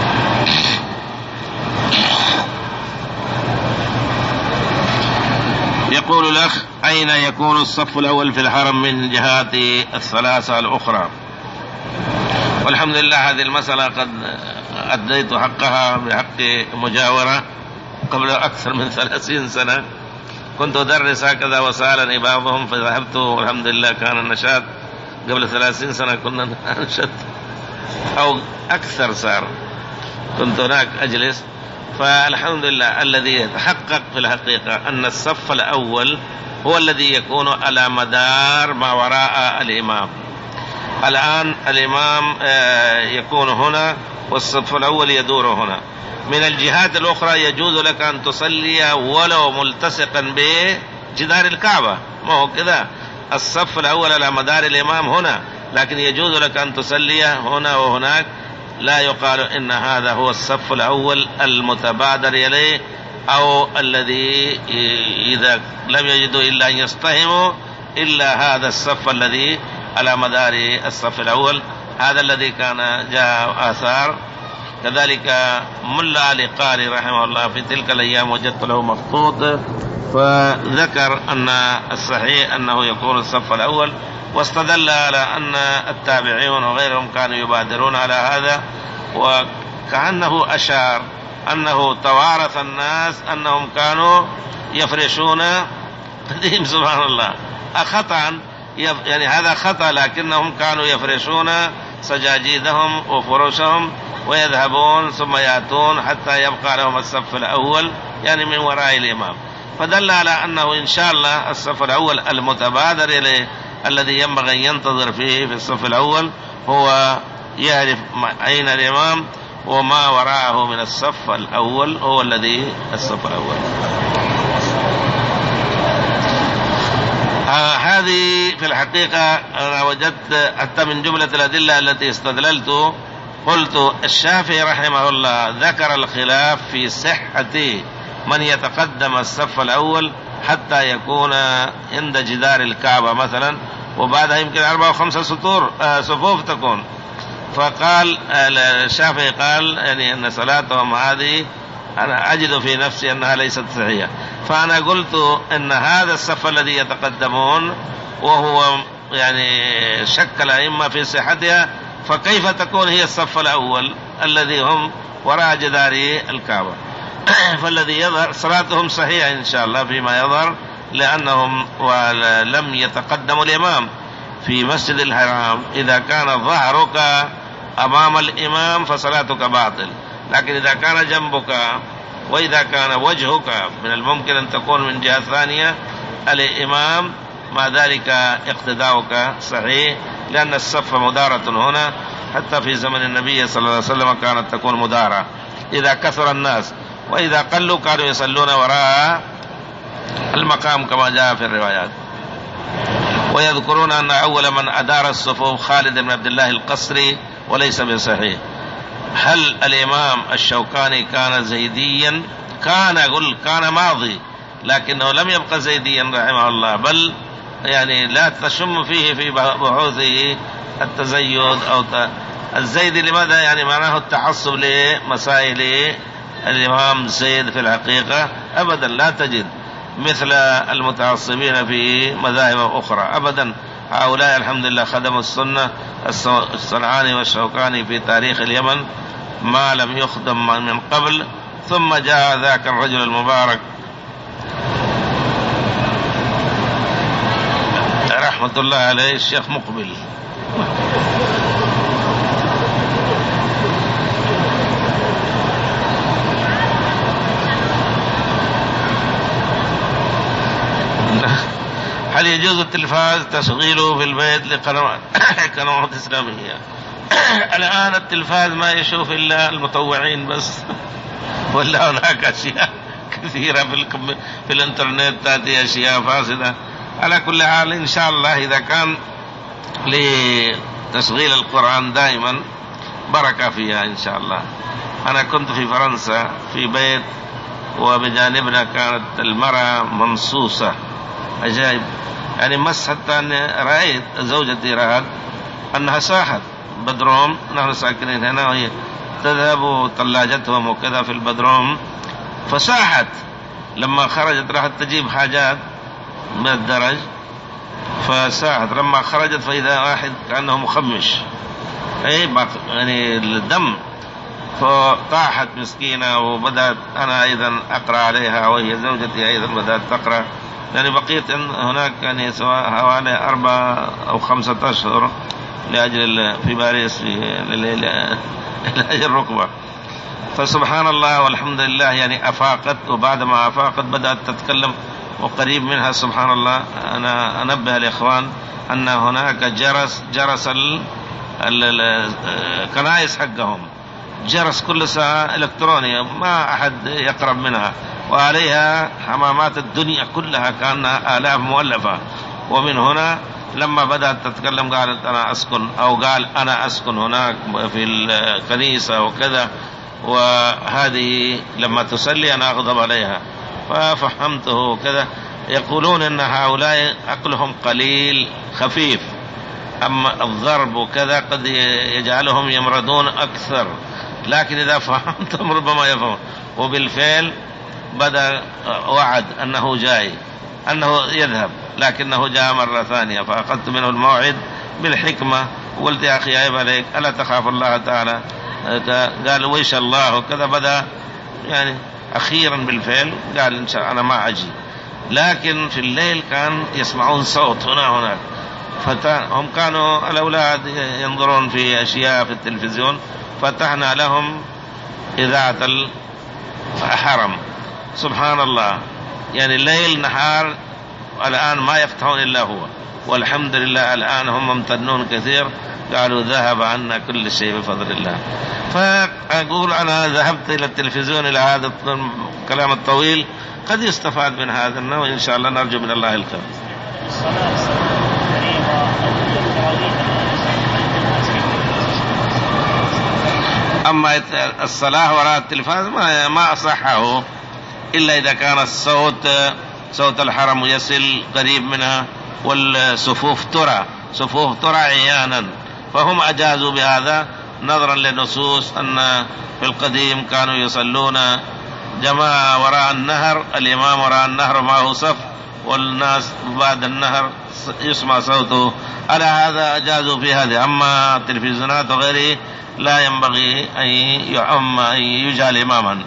يقول الأخ أين يكون الصف الأول في الحرم من جهات الثلاثة الأخرى؟ والحمد لله هذه المسألة قد أديت حقها بحق مجاورة قبل أكثر من ثلاثين سنة. كنت أدرس هكذا وسألني بعضهم فذهبت، والحمد لله كان النشاط قبل ثلاثين سنة كنا نشد أو أكثر صار، كنت هناك أجلس. فالحمد لله الذي يتحقق في الحقيقة أن الصف الأول هو الذي يكون على مدار ما وراء الإمام. الآن الإمام يكون هنا والصف الأول يدور هنا. من الجهات الأخرى يجوز لك أن تصلي ولو ملتصقا بجدار الكعبة، ما هو كذا، الصف الأول على مدار الإمام هنا، لكن يجوز لك أن تصلي هنا وهناك. لا يقال إن هذا هو الصف الأول المتبادر إليه، أو الذي إذا لم يجدوا إلا أن يصطهموا إلا هذا الصف الذي على مدار الصف الأول. هذا الذي كان جاء آثار. كذلك ملا علي قاري رحمه الله في تلك الأيام وجدت له مخطوط، فذكر أن الصحيح أنه يكون الصف الأول، واستدل على أن التابعين وغيرهم كانوا يبادرون على هذا، وكأنه أشار أنه توارث الناس أنهم كانوا يفرشون قديم سبحان الله خطأ، يعني هذا خطأ، لكنهم كانوا يفرشون سجاجيدهم وفرشهم ويذهبون ثم يأتون حتى يبقى لهم الصف الأول يعني من وراء الإمام. فدل على أنه إن شاء الله الصف الأول المتبادر إليه الذي ينبغي أن ينتظر فيه في الصف الأول هو يعرف أين الإمام، وما وراءه من الصف الأول هو الذي الصف الأول. آه هذه في الحقيقة أنا وجدت حتى من جملة الأدلة التي استدللت، قلت الشافعي رحمه الله ذكر الخلاف في صحة من يتقدم الصف الأول حتى يكون عند جدار الكعبة مثلا، وبعدها يمكن أربعة وخمسة سطور آه صفوف تكون، فقال الشافعي قال يعني أن صلاتهم هذه أنا أجد في نفسي أنها ليست صحيحة. فأنا قلت أن هذا الصف الذي يتقدمون وهو يعني شك الأئمة في صحتها، فكيف تكون هي الصف الأول الذي هم وراء جدار الكعبة؟ فالذي يظهر صلاتهم صحيحة إن شاء الله فيما يظهر، لأنهم ولم يتقدموا الإمام في مسجد الحرام. إذا كان ظهرك أمام الإمام فصلاتك باطل، لكن إذا كان جنبك وإذا كان وجهك من الممكن أن تكون من جهة ثانية الإمام، مع ذلك اقتداؤك صحيح، لأن الصف مدارة هنا. حتى في زمن النبي صلى الله عليه وسلم كانت تكون مدارة إذا كثر الناس، وإذا قلوا كانوا يصلون وراء المقام كما جاء في الروايات. ويذكرون أن أول من أدار الصفوف خالد بن عبد الله القصري، وليس بصحيح. هل الإمام الشوكاني كان زيديا؟ كان أقول كان ماضي، لكنه لم يبقى زيديا رحمه الله، بل يعني لا تشم فيه في بحوثه التزيد أو الزيد. لماذا؟ يعني معناه التعصب لمسائل الإمام زيد في الحقيقة أبدا لا تجد مثل المتعصبين في مذاهب أخرى أبدا. هؤلاء الحمد لله خدموا السنة. الصنعاني والشوكاني في تاريخ اليمن ما لم يخدم من قبل، ثم جاء ذاك الرجل المبارك رحمة الله عليه الشيخ مقبل هل يجوز التلفاز تشغيله في البيت لقنوات قنوات إسلامية؟ الآن التلفاز ما يشوف إلا المطوعين بس، ولا هناك أشياء كثيرة في, في الانترنت تأتي أشياء فاسدة. على كل حال إن شاء الله إذا كان لتشغيل القرآن دائما بركة فيها إن شاء الله. أنا كنت في فرنسا في بيت وبجانبنا كانت المرأة ممسوسة عجائب، يعني مس حتى أن رأيت زوجتي رأت أنها ساحت بدروم، نحن ساكنين هنا وهي تذهب ثلاجتهم وكذا في البدروم، فساحت. لما خرجت راحت تجيب حاجات من الدرج فساحت. لما خرجت فإذا واحد كأنه مخمش أي يعني الدم، فطاحت مسكينة. وبدأت أنا أيضا أقرأ عليها وهي زوجتي أيضا بدأت تقرأ، يعني بقيت هناك يعني سواء حوالي أربعة أو خمسة أشهر لأجل في باريس في لأجل الركبة. فسبحان الله والحمد لله يعني أفاقت، وبعد ما أفاقت بدأت تتكلم، وقريب منها سبحان الله أنا أنبه الإخوان أن هناك جرس جرس الكنائس حقهم، جرس كل ساعة إلكترونية ما أحد يقرب منها، وعليها حمامات الدنيا كلها كأنها آلاف مؤلفة. ومن هنا لما بدأت تتكلم قالت أنا أسكن، أو قال أنا أسكن هناك في الكنيسة وكذا، وهذه لما تصلي أنا أغضب عليها. ففهمته كذا. يقولون أن هؤلاء عقلهم قليل خفيف، أما الضرب وكذا قد يجعلهم يمرضون أكثر، لكن إذا فهمتم ربما يفهم. وبالفعل بدأ وعد أنه جاي أنه يذهب، لكنه جاء مرة ثانية، فأخذت منه الموعد بالحكمة وقلت يا أخي عيب عليك ألا تخاف الله تعالى؟ قال ويش الله وكذا. بدأ يعني أخيرا بالفعل قال إن شاء أنا ما أجي. لكن في الليل كان يسمعون صوت هنا هناك، فهم كانوا الأولاد ينظرون في أشياء في التلفزيون، فتحنا لهم إذاعة الحرم. سبحان الله يعني الليل نهار الآن ما يفتحون إلا هو، والحمد لله الآن هم ممتنون كثير، قالوا ذهب عنا كل شيء بفضل الله. فأقول أنا ذهبت إلى التلفزيون إلى هذا الكلام الطويل، قد يستفاد من هذا النوع وإن شاء الله نرجو من الله الخير. أما الصلاة وراء التلفاز ما ما أصحه إلا إذا كان الصوت صوت الحرم يصل قريب منها، والصفوف ترى صفوف ترى عيانا، فهم أجازوا بهذا. نظرا للنصوص أن في القديم كانوا يصلون جماعة وراء النهر، الإمام وراء النهر معه صف والناس بعد النهر يسمع صوته، على هذا أجازوا في هذا. أما التلفزيونات وغيره لا ينبغي أن يعم أن يجعل إماما.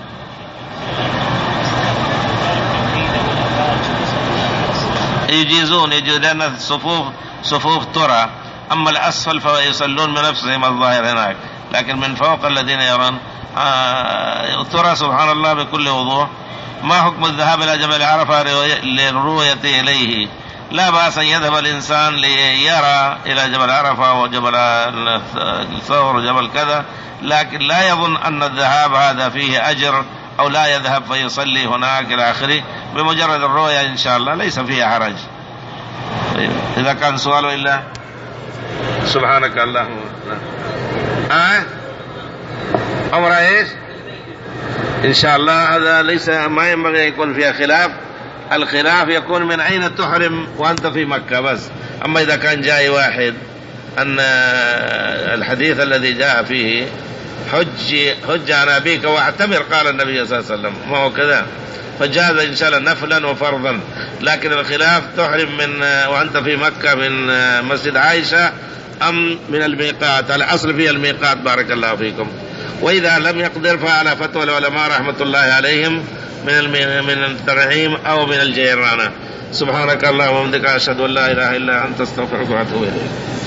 يجيزون يجوز لأن الصفوف صفوف ترى، أما الأسفل فيصلون بنفسهم الظاهر هناك، لكن من فوق الذين يرون آه ترى سبحان الله بكل وضوح. ما حكم الذهاب إلى جبل عرفة للرؤية إليه؟ لا بأس أن يذهب الإنسان ليرى إلى جبل عرفة وجبل الثور وجبل كذا، لكن لا يظن أن الذهاب هذا فيه أجر أو لا يذهب فيصلي هناك إلى آخره. بمجرد الرؤية إن شاء الله ليس فيها حرج. إذا كان سؤاله إلا سبحانك اللهم آه أمر إيش إن شاء الله هذا ليس ما ينبغي يكون فيها خلاف. الخلاف يكون من أين تحرم وأنت في مكة بس. أما إذا كان جاي واحد أن الحديث الذي جاء فيه حج حج عن أبيك واعتمر قال النبي صلى الله عليه وسلم، ما هو كذا، فجاز إن شاء الله نفلا وفرضا. لكن الخلاف تحرم من وأنت في مكة من مسجد عائشة أم من الميقات. الأصل فيه الميقات بارك الله فيكم. وإذا لم يقدر فعلى فتوى العلماء رحمة الله عليهم من من الترحيم أو من الجيرانة. سبحانك اللهم وبحمدك أشهد أن لا إله إلا أنت أستغفرك وأتوب إليك.